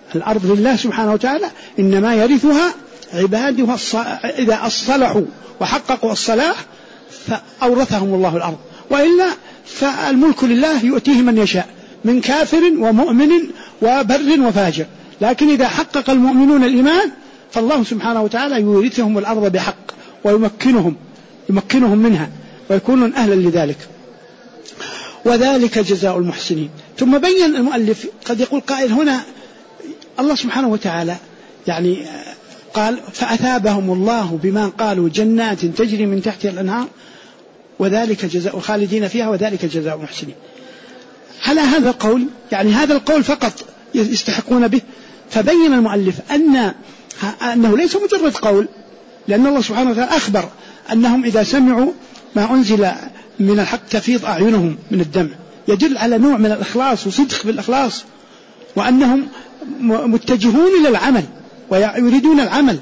الأرض لله سبحانه وتعالى، إنما يرثها عباده إذا أصلحوا وحققوا الصلاح فأورثهم الله الأرض، وإلا فالملك لله يؤتيه من يشاء من كافر ومؤمن وبر وفاجر، لكن إذا حقق المؤمنون الإيمان فالله سبحانه وتعالى يورثهم الأرض بحق ويمكنهم منها ويكونون أهلا لذلك، وذلك جزاء المحسنين. ثم بين المؤلف، قد يقول قائل هنا الله سبحانه وتعالى يعني قال فأثابهم الله بما قالوا جنات تجري من تحتها الأنهار وذلك جزاء خالدين فيها وذلك جزاء المحسنين. على هذا القول يعني هذا القول فقط يستحقون به، فبين المؤلف أنه ليس مجرد قول، لأن الله سبحانه وتعالى أخبر أنهم إذا سمعوا ما أنزل من الحق تفيض أعينهم من الدمع، يدل على نوع من الإخلاص وصدق بالإخلاص، وأنهم متجهون إلى العمل ويريدون العمل.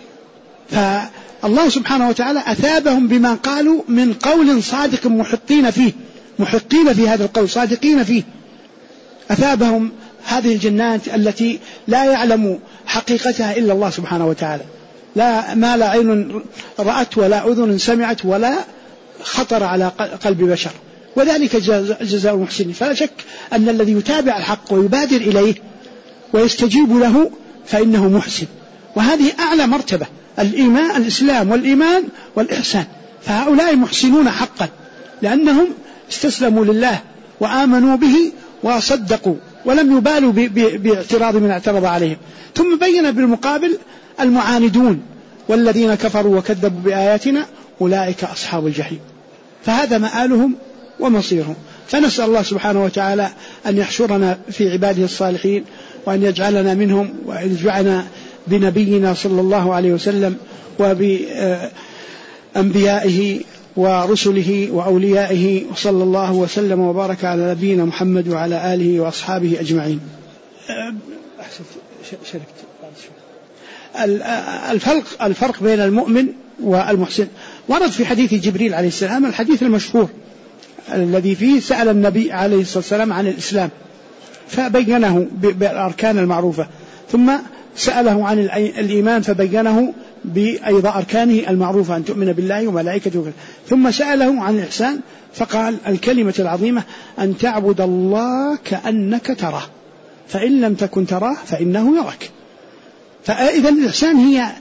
فالله سبحانه وتعالى أثابهم بما قالوا من قول صادق محقين في هذا القول، صادقين فيه. أثابهم هذه الجنات التي لا يعلم حقيقتها إلا الله سبحانه وتعالى، ما لا عين رأت ولا أذن سمعت ولا خطر على قلب بشر، وذلك جزاء المحسنين. فلا شك أن الذي يتابع الحق ويبادر إليه ويستجيب له فإنه محسن، وهذه أعلى مرتبة، الإسلام والإيمان والإحسان. فهؤلاء محسنون حقا لأنهم استسلموا لله وآمنوا به وصدقوا ولم يبالوا باعتراض من اعترض عليهم. ثم بين بالمقابل المعاندون والذين كفروا وكذبوا بآياتنا أولئك أصحاب الجحيم، فهذا مآلهم ومصيرهم. فنسأل الله سبحانه وتعالى أن يحشرنا في عباده الصالحين، وأن يجعلنا منهم، وأن يجمعنا بنبينا صلى الله عليه وسلم وبأنبيائه ورسله وأوليائه، وصلى الله وسلم وبارك على نبينا محمد وعلى آله وأصحابه أجمعين. الفرق بين المؤمن والمحسن ورد في حديث جبريل عليه السلام، الحديث المشهور الذي فيه سأل النبي عليه الصلاة والسلام عن الإسلام فبينه بالأركان المعروفة، ثم سأله عن الإيمان فبينه بأيضا أركانه المعروفة، أن تؤمن بالله وملائكته، ثم سأله عن الإحسان فقال الكلمة العظيمة أن تعبد الله كأنك تراه فإن لم تكن تراه فإنه يراك. فإذا الإحسان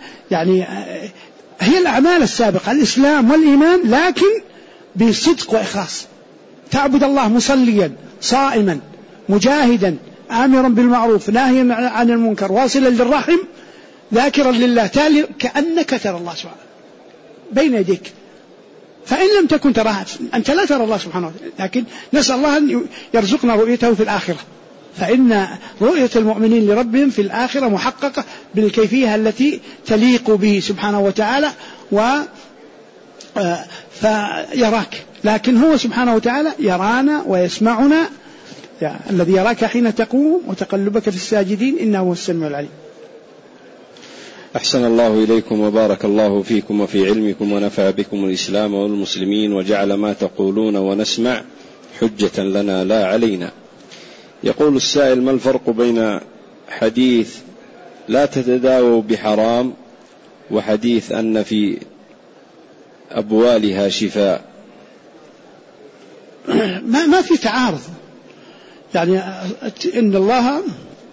هي الأعمال السابقة، الإسلام والإيمان، لكن بصدق وإخلاص. تعبد الله مصليا صائما مجاهدا آمرا بالمعروف ناهيا عن المنكر واصلا للرحم ذاكرا لله تالي كأنك ترى الله سبحانه بين يديك، فإن لم تكن تراه أنت لا ترى الله سبحانه وتعالى، لكن نسأل الله أن يرزقنا رؤيته في الآخرة، فإن رؤية المؤمنين لربهم في الآخرة محققة بالكيفية التي تليق به سبحانه وتعالى فيراك، لكن هو سبحانه وتعالى يرانا ويسمعنا، الذي يراك حين تقوم وتقلبك في الساجدين إنه هو السميع العليم.
أحسن الله إليكم وبارك الله فيكم وفي علمكم ونفع بكم الإسلام والمسلمين وجعل ما تقولون ونسمع حجة لنا لا علينا. يقول السائل: ما الفرق بين حديث لا تتداووا بحرام وحديث أن في أبوالها شفاء؟
ما في تعارض، يعني إن الله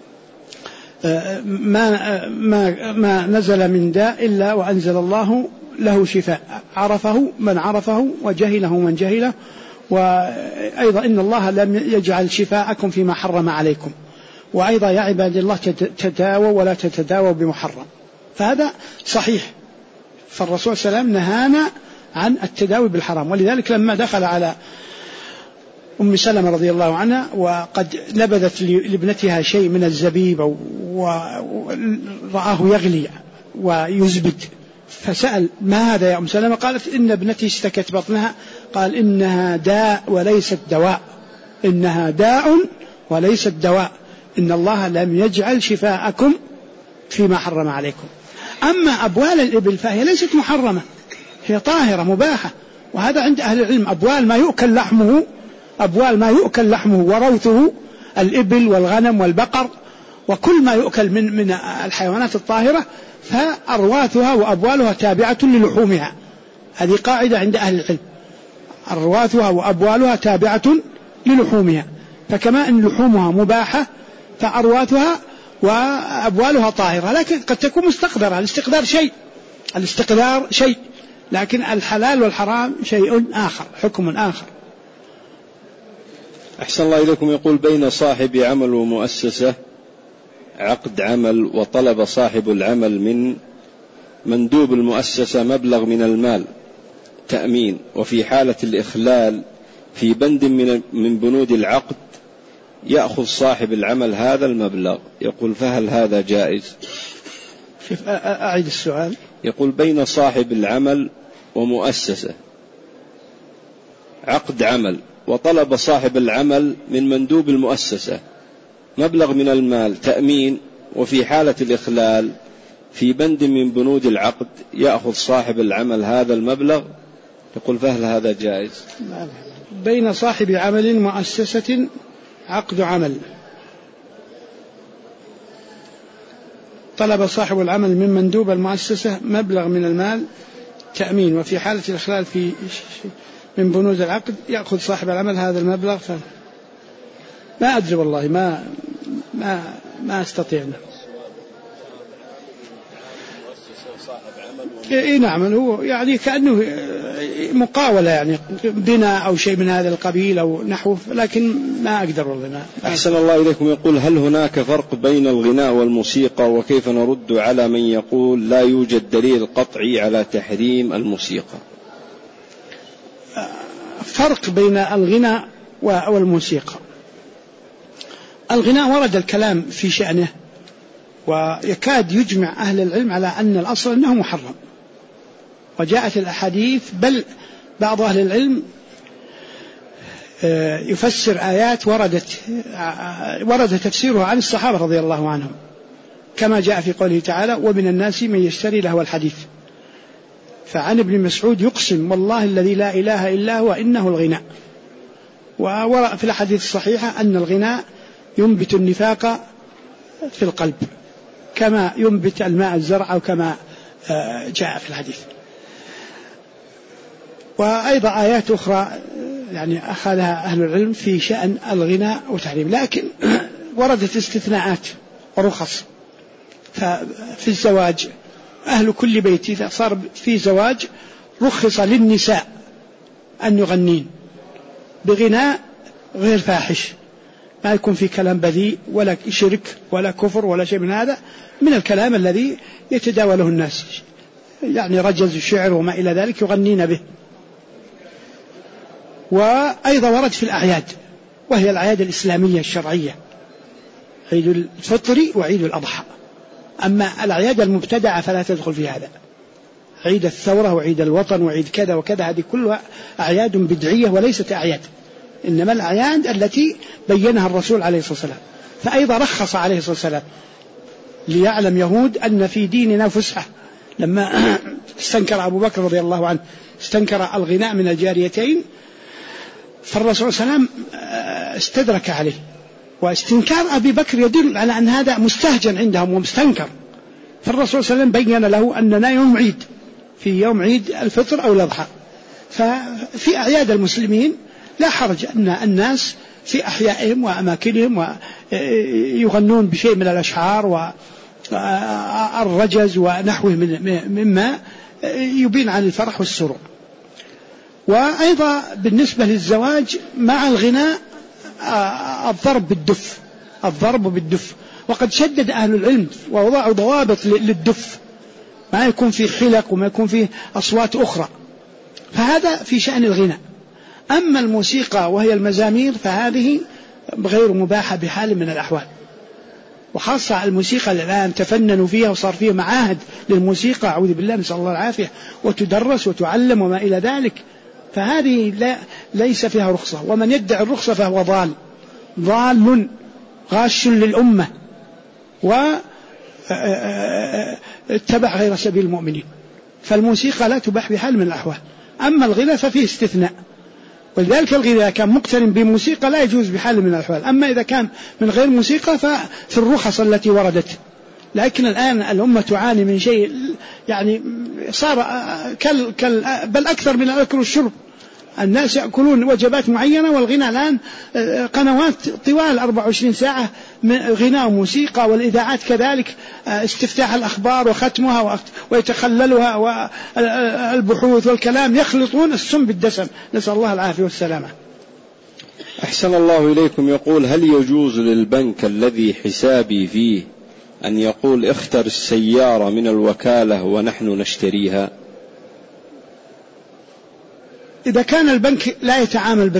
ما نزل من داء إلا وأنزل الله له شفاء، عرفه من عرفه وجهله من جهله، وأيضا إن الله لم يجعل شفاءكم فيما حرم عليكم، وأيضا يا عباد الله تداووا ولا تتداووا بمحرم، فهذا صحيح. فالرسول صلى الله عليه وسلم نهانا عن التداوي بالحرام، ولذلك لما دخل على أم سلمة رضي الله عنها وقد نبذت لابنتها شيء من الزبيب ورآه يغلي ويزبد، فسأل: ما هذا يا أم سلمة؟ قالت: إن ابنتي اشتكت بطنها. قال: إنها داء وليست دواء، إنها داء وليست دواء، إن الله لم يجعل شفاءكم فيما حرم عليكم. أما أبوال الإبل فهي ليست محرمة، هي طاهرة مباحة، وهذا عند أهل العلم. أبوال ما يؤكل لحمه وروثه، الإبل والغنم والبقر وكل ما يؤكل من الحيوانات الطاهرة فأرواثها وأبوالها تابعة للحومها. هذه قاعدة عند أهل العلم، أرواثها وأبوالها تابعة للحومها، فكما أن لحومها مباحة فأرواثها وأبوالها طاهرة، لكن قد تكون مستقدرة. الاستقدار شيء، لكن الحلال والحرام شيء آخر، حكم آخر.
أحسن الله إليكم. يقول: بين صاحب عمل ومؤسسة عقد عمل، وطلب صاحب العمل من مندوب المؤسسة مبلغ من المال تأمين، وفي حالة الإخلال في بند من بنود العقد يأخذ صاحب العمل هذا المبلغ. يقول: فهل هذا جائز؟
أعيد السؤال.
يقول: بين صاحب العمل ومؤسسة عقد عمل، وطلب صاحب العمل من مندوب المؤسسة مبلغ من المال تأمين، وفي حالة الإخلال في بند من بنود العقد يأخذ صاحب العمل هذا المبلغ. يقول: فهل هذا جائز؟
بين صاحب عمل مؤسسة عقد عمل، طلب صاحب العمل من مندوب المؤسسة مبلغ من المال تأمين، وفي حالة الإخلال في من بنود العقد يأخذ صاحب العمل هذا المبلغ. ما أدري والله، ما أستطيع. نعم، هو يعني كأنه مقاولة، يعني بناء أو شيء من هذا القبيل أو نحوه، لكن ما أقدر والله.
أحسن الله إليكم. يقول: هل هناك فرق بين الغناء والموسيقى؟ وكيف نرد على من يقول لا يوجد دليل قطعي على تحريم الموسيقى؟
فرق بين الغناء والموسيقى. الغناء ورد الكلام في شأنه، ويكاد يجمع أهل العلم على أن الأصل أنه محرم، وجاءت الأحاديث، بل بعض أهل العلم يفسر آيات ورد تفسيرها عن الصحابة رضي الله عنهم، كما جاء في قوله تعالى: ومن الناس من يشتري لهو الحديث. فعن ابن مسعود يقسم: والله الذي لا إله إلا هو إنه الغناء. وفي الحديث الصحيحة أن الغناء ينبت النفاق في القلب كما ينبت الماء الزرع، أو كما جاء في الحديث. وأيضا آيات أخرى يعني أخذها أهل العلم في شأن الغناء وتحريم، لكن وردت استثناءات ورخص. ففي الزواج أهل كل بيت إذا صار في زواج رخص للنساء أن يغنين بغناء غير فاحش، ما يكون في كلام بذيء ولا شرك ولا كفر ولا شيء من هذا، من الكلام الذي يتداوله الناس، يعني رجز الشعر وما إلى ذلك يغنين به. وأيضا ورد في الأعياد، وهي الأعياد الإسلامية الشرعية، عيد الفطر وعيد الأضحى. أما الأعياد المبتدعة فلا تدخل في هذا، عيد الثورة وعيد الوطن وعيد كذا وكذا، هذه كلها أعياد بدعية وليست أعياد، إنما الأعياد التي بينها الرسول عليه الصلاة والسلام. فأيضا رخص عليه الصلاة والسلام ليعلم يهود أن في ديننا فسحة، لما استنكر أبو بكر رضي الله عنه استنكر الغناء من الجاريتين، فالرسول صلى الله عليه وسلم استدرك عليه. واستنكار أبي بكر يدل على أن هذا مستهجن عندهم ومستنكر، فالرسول صلى الله عليه وسلم بين له أننا يوم عيد، في يوم عيد الفطر أو الأضحى. ففي أعياد المسلمين لا حرج أن الناس في أحيائهم وأماكنهم ويغنون بشيء من الأشعار والرجز ونحوه مما يبين عن الفرح والسرور. وأيضا بالنسبة للزواج مع الغناء الضرب بالدف، وقد شدد أهل العلم ووضعوا ضوابط للدف، ما يكون فيه حلق وما يكون فيه أصوات أخرى، فهذا في شأن الغناء. أما الموسيقى وهي المزامير فهذه غير مباحة بحال من الأحوال، وخاصة الموسيقى الآن تفننوا فيها وصار فيها معاهد للموسيقى، أعوذ بالله نسأل الله العافية، وتدرس وتعلم وما إلى ذلك، فهذه ليس فيها رخصة. ومن يدعي الرخصة فهو ضال غاش للأمة واتبع غير سبيل المؤمنين. فالموسيقى لا تباح بحال من الأحوال. أما الغناء ففيه استثناء، ولذلك الغناء كان مقترن بموسيقى لا يجوز بحال من الأحوال. أما إذا كان من غير موسيقى ففي الرخص التي وردت. لكن الآن الأمة تعاني من شيء يعني صار بل أكثر من الأكل والشرب. الناس يأكلون وجبات معينة، والغناء الآن قنوات طوال 24 ساعة غناء وموسيقى، والإذاعات كذلك استفتاح الأخبار وختمها ويتخللها، والبحوث والكلام يخلطون السم بالدسم، نسأل الله العافية والسلامة.
أحسن الله إليكم. يقول: هل يجوز للبنك الذي حسابي فيه أن يقول اختر السيارة من الوكالة ونحن نشتريها؟
إذا كان البنك لا يتعامل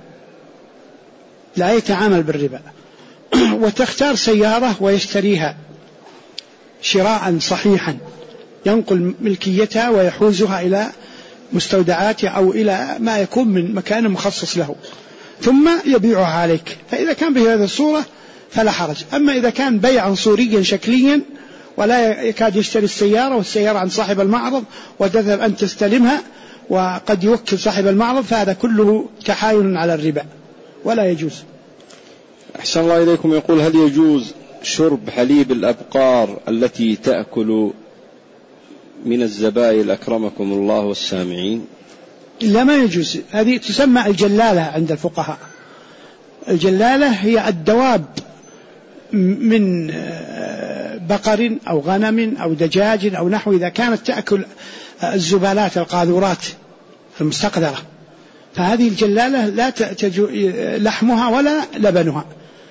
بالربا وتختار سيارة ويشتريها شراء صحيحا، ينقل ملكيتها ويحوزها إلى مستودعاته أو إلى ما يكون من مكان مخصص له ثم يبيعها عليك، فإذا كان بهذه الصورة فلا حرج. أما إذا كان بيعا صوريا شكليا ولا يكاد يشتري السيارة والسيارة عن صاحب المعرض وتذهب أن تستلمها وقد يوكل صاحب المعرض، فهذا كله تحايل على الربا ولا يجوز.
أحسن الله إليكم. يقول: هل يجوز شرب حليب الأبقار التي تأكل من الزبائن أكرمكم الله والسامعين؟
لا، ما يجوز. هذه تسمى الجلالة عند الفقهاء. الجلالة هي الدواب من بقر أو غنم أو دجاج أو نحو، إذا كانت تأكل الزبالات القاذورات المستقذرة، فهذه الجلالة لا لحمها ولا لبنها،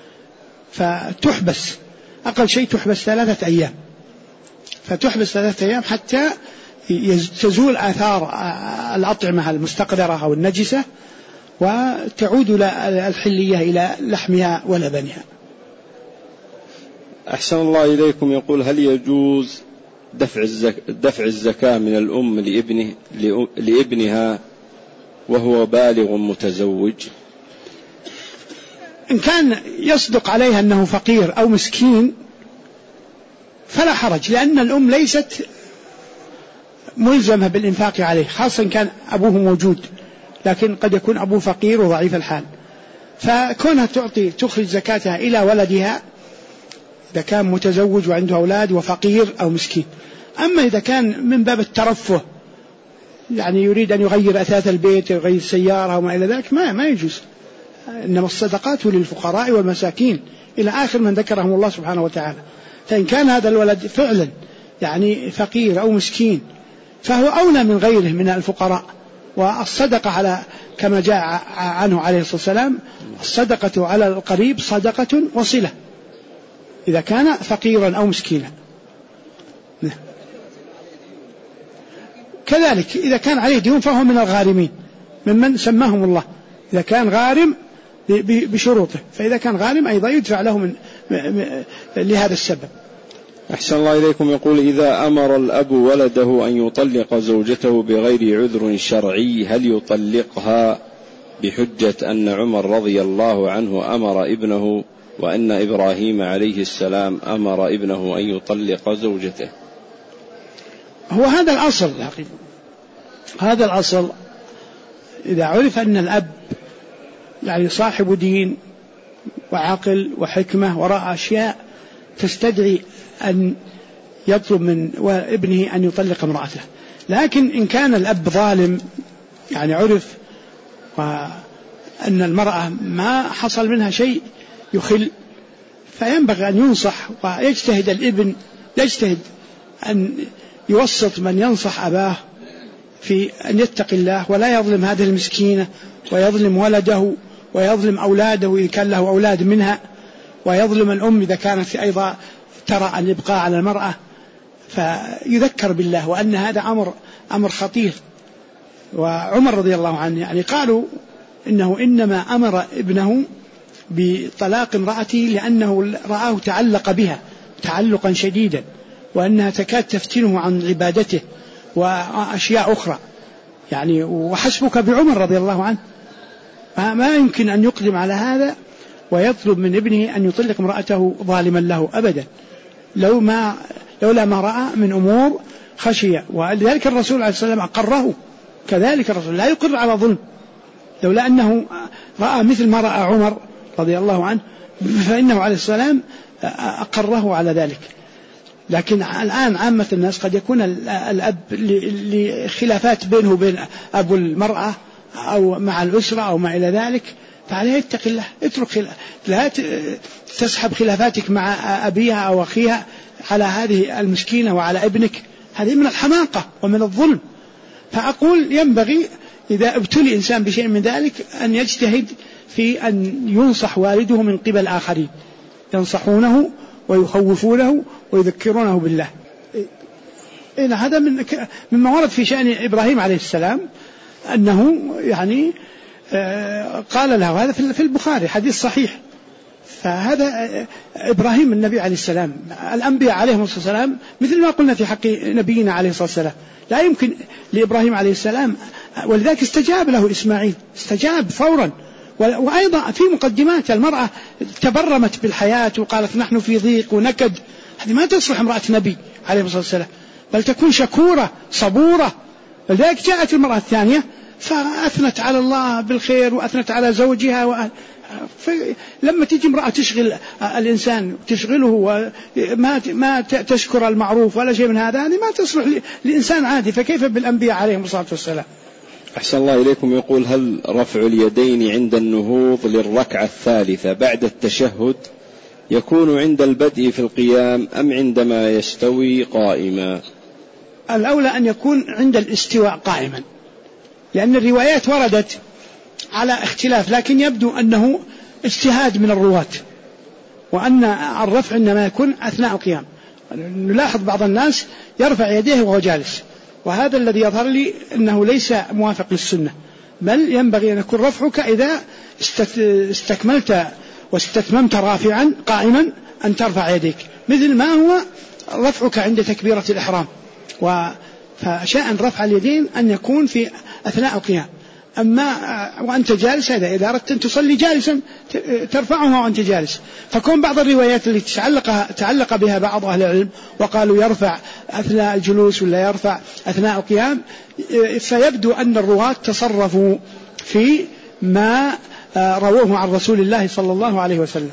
فتحبس أقل شيء تحبس 3 أيام، فتحبس 3 أيام حتى تزول آثار الأطعمة المستقذرة أو النجسة وتعود الحلية إلى لحمها ولبنها.
أحسن الله إليكم. يقول: هل يجوز دفع الزكاة من الأم لابنها وهو بالغ متزوج؟
إن كان يصدق عليها أنه فقير أو مسكين فلا حرج، لأن الأم ليست ملزمة بالإنفاق عليه، خاصة كان أبوه موجود، لكن قد يكون أبوه فقير وضعيف الحال، فكونها تخرج زكاتها إلى ولدها إذا كان متزوج وعنده أولاد وفقير أو مسكين. أما إذا كان من باب الترفه، يعني يريد أن يغير أثاث البيت، يغير السيارة وما إلى ذلك، ما يجوز. إنما الصدقات للفقراء والمساكين إلى آخر من ذكرهم الله سبحانه وتعالى. فإن كان هذا الولد فعلا يعني فقير أو مسكين فهو أولى من غيره من الفقراء. والصدقة على كما جاء عنه عليه الصلاة والسلام: الصدقة على القريب صدقة وصلة، إذا كان فقيرا أو مسكينا. كذلك إذا كان عليه ديون فهو من الغارمين، ممن سماهم الله، إذا كان غارم بشروطه، فإذا كان غارم أيضا يدفع له لهذا السبب.
أحسن الله إليكم. يقول: إذا أمر الأب ولده أن يطلق زوجته بغير عذر شرعي هل يطلقها بحجة أن عمر رضي الله عنه أمر ابنه وأن إبراهيم عليه السلام أمر ابنه أن يطلق زوجته؟
هو هذا الأصل الحقيقي. هذا الأصل إذا عرف أن الأب يعني صاحب دين وعقل وحكمة ورأى أشياء تستدعي أن يطلب من ابنه أن يطلق امرأته. لكن إن كان الأب ظالم، يعني عرف وأن المرأة ما حصل منها شيء يخل، فينبغي أن ينصح، ويجتهد الابن يجتهد أن يوسط من ينصح أباه في أن يتقي الله ولا يظلم هذه المسكينة ويظلم ولده ويظلم أولاده إذا كان له أولاد منها، ويظلم الأم إذا كانت أيضا ترى الإبقاء على المرأة، فيذكر بالله وأن هذا أمر خطير. وعمر رضي الله عنه يعني قالوا إنه إنما أمر ابنه بطلاق امرأته لأنه رآه تعلق بها تعلقا شديدا، وأنها تكاد تفتنه عن عبادته وأشياء أخرى، يعني وحسبك بعمر رضي الله عنه. ما يمكن أن يقدم على هذا ويطلب من ابنه أن يطلق امرأته ظالما له أبدا، لولا ما رأى من أمور خشية. ولذلك الرسول عليه السلام أقره، كذلك الرسول لا يقر على ظلم، لولا أنه رأى مثل ما رأى عمر رضي الله عنه فإنه عليه السلام أقره على ذلك. لكن الآن عامة الناس قد يكون الأب لخلافات بينه وبين أبو المرأة أو مع الأسرة أو ما إلى ذلك، فعليه يتق الله، اترك لا تسحب خلافاتك مع أبيها أو أخيها على هذه المسكينة وعلى ابنك، هذه من الحماقة ومن الظلم. فأقول ينبغي إذا ابتلي إنسان بشيء من ذلك أن يجتهد في أن ينصح والده من قبل آخرين ينصحونه ويخوفونه ويذكرونه بالله. إن هذا مما ورد في شأن إبراهيم عليه السلام أنه يعني قال له هذا في البخاري حديث صحيح. فهذا إبراهيم النبي عليه السلام، الأنبياء عليهم الصلاة والسلام مثل ما قلنا في حق نبينا عليه الصلاة والسلام لا يمكن لإبراهيم عليه السلام، ولذلك استجاب له إسماعيل، استجاب فورا. وأيضا في مقدمات المرأة تبرمت بالحياة وقالت نحن في ضيق ونكد، هذه ما تصلح امرأة نبي عليه الصلاة والسلام، بل تكون شكورة صبورة. ولذلك جاءت المرأة الثانية فأثنت على الله بالخير وأثنت على زوجها لما تيجي امرأة تشغل الإنسان تشغله وما تشكر المعروف ولا شيء من هذا، هذه ما تصلح لإنسان عادي، فكيف بالأنبياء عليهم الصلاة والسلام.
أحسن الله إليكم. يقول هل رفع اليدين عند النهوض للركعة الثالثة بعد التشهد يكون عند البدء في القيام أم عندما يستوي قائما؟
الأولى أن يكون عند الاستواء قائما، لأن الروايات وردت على اختلاف، لكن يبدو أنه اجتهاد من الرواة، وأن الرفع إنما يكون أثناء القيام. نلاحظ بعض الناس يرفع يديه وهو جالس، وهذا الذي يظهر لي أنه ليس موافق للسنة، بل ينبغي أن يكون رفعك إذا استكملت واستتممت رافعا قائما أن ترفع يديك، مثل ما هو رفعك عند تكبيرة الإحرام. فشأن رفع اليدين أن يكون في أثناء القيام، أما وأنت جالس إذا أردت أن تصلي جالسا ترفعها وأنت جالس. فكون بعض الروايات التي تعلق بها بعض أهل العلم وقالوا يرفع أثناء الجلوس ولا يرفع أثناء القيام، فيبدو أن الرواة تصرفوا في ما رووه عن رسول الله صلى الله عليه وسلم.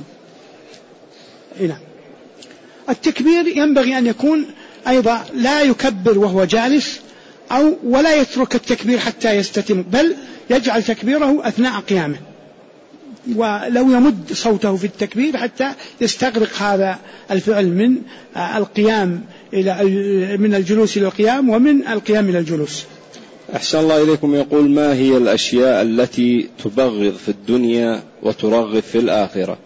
التكبير ينبغي أن يكون أيضا لا يكبر وهو جالس ولا يترك التكبير حتى يستتم، بل يجعل تكبيره أثناء قيامه، ولو يمد صوته في التكبير حتى يستغرق هذا الفعل من القيام من الجلوس إلى القيام ومن القيام إلى الجلوس.
أحسن الله إليكم. يقول ما هي الأشياء التي تبغض في الدنيا وترغب في الآخرة؟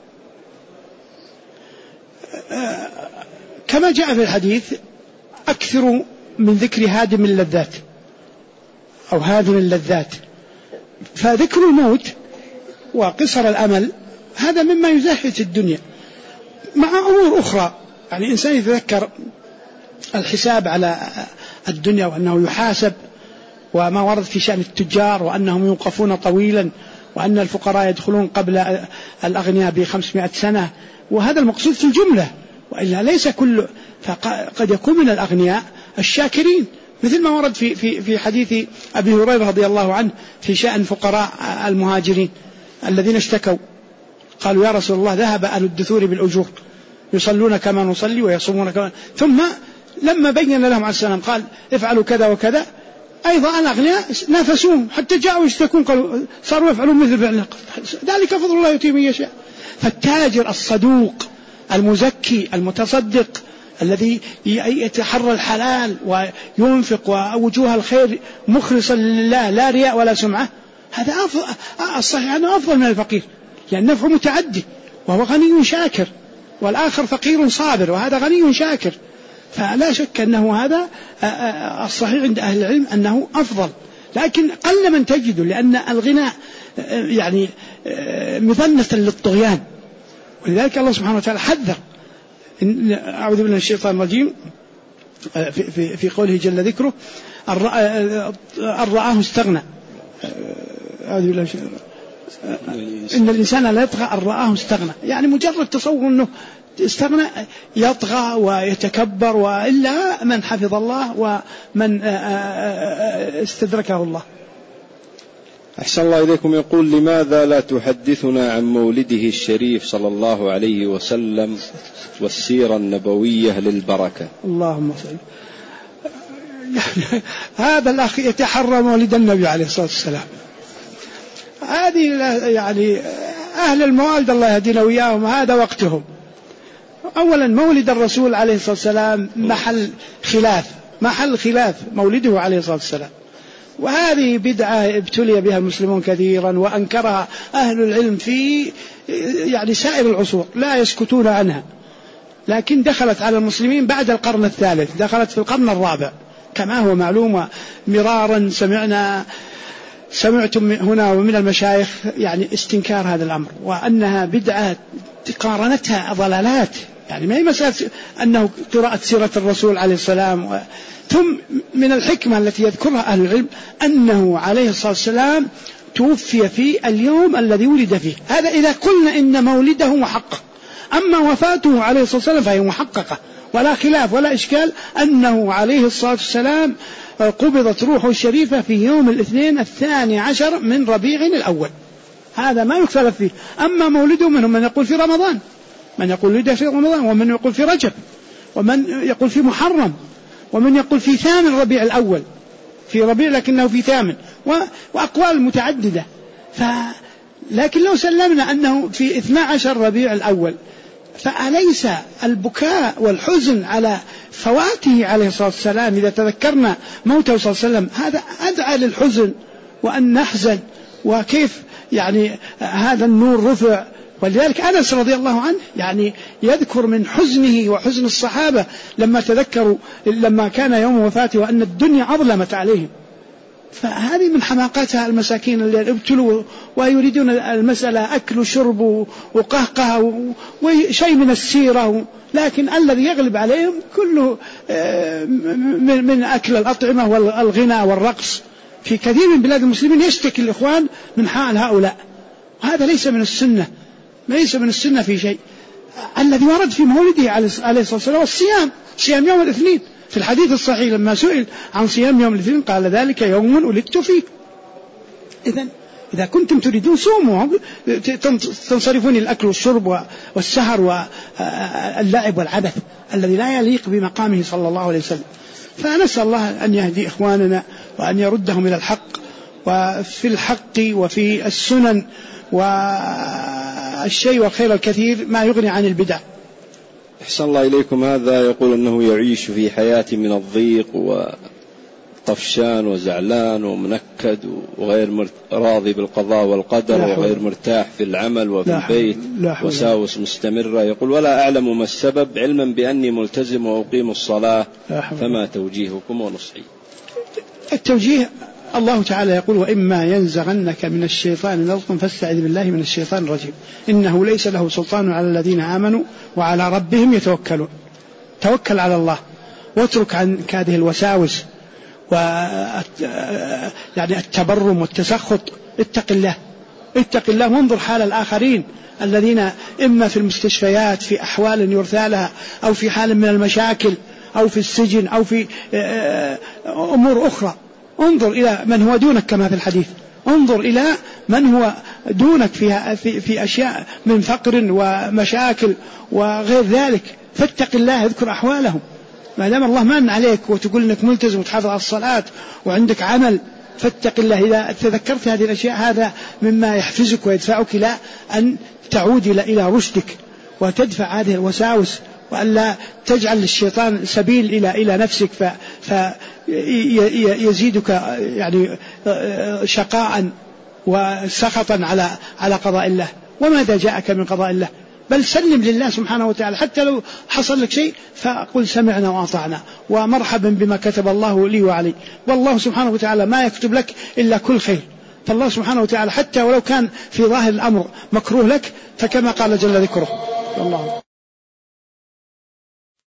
كما جاء في الحديث أكثر من ذكر هادم اللذات أو هادم اللذات، فذكر الموت وقصر الأمل هذا مما يزهد الدنيا، مع أمور أخرى. يعني إنسان يتذكر الحساب على الدنيا وأنه يحاسب، وما ورد في شأن التجار وأنهم يوقفون طويلا، وأن الفقراء يدخلون قبل الأغنياء ب500 سنة، وهذا المقصود في الجملة، وإلا ليس كل. فقد يكون من الأغنياء الشاكرين، مثل ما ورد في حديث أبي هريرة رضي الله عنه في شأن فقراء المهاجرين الذين اشتكوا، قالوا يا رسول الله ذهب أهل الدثور بالأجور يصلون كما نصلي ويصومون كما، ثم لما بين لهم عليه السلام قال افعلوا كذا وكذا، أيضا الأغنياء نافسوهم حتى جاءوا يشتكون قالوا صاروا يفعلون مثل فعل، ذلك فضل الله يؤتيه من يشاء. فالتاجر الصدوق المزكي المتصدق الذي يتحرى الحلال وينفق ووجوه الخير مخلصا لله لا رياء ولا سمعة، هذا الصحيح أنه أفضل من الفقير، لأن نفعه متعدي وهو غني شاكر، والآخر فقير صابر وهذا غني شاكر. فلا شك أنه هذا الصحيح عند أهل العلم أنه أفضل، لكن قل من تجده، لأن الغناء يعني مظنة للطغيان، ولذلك الله سبحانه وتعالى حذر. أعوذ بالله من الشيطان الرجيم في قوله جل ذكره أن رآه استغنى، أعوذ بالله إن الإنسان لا يطغى أن رآه استغنى، يعني مجرد تصور أنه استغنى يطغى ويتكبر، وإلا من حفظ الله ومن استدركه الله.
أحسن الله إليكم. يقول: لماذا لا تحدثنا عن مولده الشريف صلى الله عليه وسلم والسيرة النبوية للبركة؟
اللهم صل. هذا الأخ يتحرى مولد النبي عليه الصلاة والسلام. هذه يعني أهل الموالد الله يهدينا وإياهم، هذا وقتهم. أولا مولد الرسول عليه الصلاة والسلام محل خلاف مولده عليه الصلاة والسلام، وهذه بدعة ابتلي بها المسلمون كثيرا وأنكرها أهل العلم في يعني سائر العصور، لا يسكتون عنها، لكن دخلت على المسلمين بعد القرن الثالث، دخلت في القرن الرابع كما هو معلوم. مرارا سمعتم هنا ومن المشايخ يعني استنكار هذا الأمر، وأنها بدعة قارنتها ضلالات، يعني ما هي مسألة أنه قراءة سيرة الرسول عليه السلام. ثم من الحكمة التي يذكرها أهل العلم أنه عليه الصلاة والسلام توفي في اليوم الذي ولد فيه، هذا إذا قلنا إن مولده محقق. أما وفاته عليه الصلاة والسلام فهي محققة، ولا خلاف ولا إشكال أنه عليه الصلاة والسلام قبضت روحه الشريفة في يوم الاثنين 12 من ربيع الأول، هذا ما يختلف فيه. أما مولده منهم من يقول في رمضان، من يقول ولد في رمضان، ومن يقول في رجب، ومن يقول في محرم، ومن يقول في 8 ربيع الأول، في ربيع لكنه في 8، وأقوال متعددة. لكن لو سلمنا أنه في 12 ربيع الأول، فأليس البكاء والحزن على فواته عليه الصلاة والسلام إذا تذكرنا موته صلى الله عليه وسلم هذا أدعى للحزن وأن نحزن، وكيف يعني هذا النور رفع. ولذلك أنس رضي الله عنه يعني يذكر من حزنه وحزن الصحابة لما تذكروا لما كان يوم وفاته وأن الدنيا أظلمت عليهم. فهذه من حماقاتها المساكين اللي ابتلوا ويريدون المسألة أكل وشرب وقهقه وشيء من السيرة، لكن الذي يغلب عليهم كله من أكل الأطعمة والغنى والرقص. في كثير من بلاد المسلمين يشتكي الإخوان من حال هؤلاء، وهذا ليس من السنة، ليس من السنة في شيء. الذي ورد في مولده عليه الصلاة والسلام الصيام، صيام يوم الاثنين. في الحديث الصحيح لما سئل عن صيام يوم الاثنين قال ذلك يوم ولدت فيه. إذا كنتم تريدون صوموا، تنصرفون الأكل والشرب والسهر واللعب والعبث الذي لا يليق بمقامه صلى الله عليه وسلم. فنسأل الله أن يهدي إخواننا وأن يردهم إلى الحق، وفي الحق وفي السنن والشيء والخير الكثير ما يغني عن البدع.
أحسن الله إليكم. هذا يقول أنه يعيش في حياة من الضيق وطفشان وزعلان ومنكد وغير راضي بالقضاء والقدر، وغير مرتاح في العمل وفي البيت، وساوس مستمرة. يقول: ولا أعلم ما السبب، علما بأني ملتزم وأقيم الصلاة، فما توجيهكم ونصحي؟
التوجيه الله تعالى يقول: وإما ينزغنك من الشيطان نزغ فاستعذ بالله من الشيطان الرجيم، إنه ليس له سلطان على الذين آمنوا وعلى ربهم يتوكلون. توكل على الله واترك عنك هذه الوساوس يعني التبرم والتسخط. اتق الله وانظر حال الآخرين الذين إما في المستشفيات في أحوال يرثى لها، أو في حال من المشاكل، أو في السجن، أو في أمور أخرى. انظر إلى من هو دونك كما في الحديث، انظر إلى من هو دونك في أشياء من فقر ومشاكل وغير ذلك، فاتق الله، اذكر أحوالهم. ما دام الله من عليك وتقول إنك ملتزم وتحافظ على الصلاة وعندك عمل، فاتق الله. إذا تذكرت هذه الأشياء هذا مما يحفزك ويدفعك إلى أن تعود إلى رشدك وتدفع هذه الوساوس، وألا تجعل للشيطان سبيل إلى نفسك فيزيدك يعني شقاء وسخطا على قضاء الله. وماذا جاءك من قضاء الله؟ بل سلم لله سبحانه وتعالى، حتى لو حصل لك شيء فقل سمعنا وأطعنا ومرحبا بما كتب الله لي وعلي. والله سبحانه وتعالى ما يكتب لك إلا كل خير، فالله سبحانه وتعالى حتى ولو كان في ظاهر الأمر مكروه لك، فكما قال جل ذكره. والله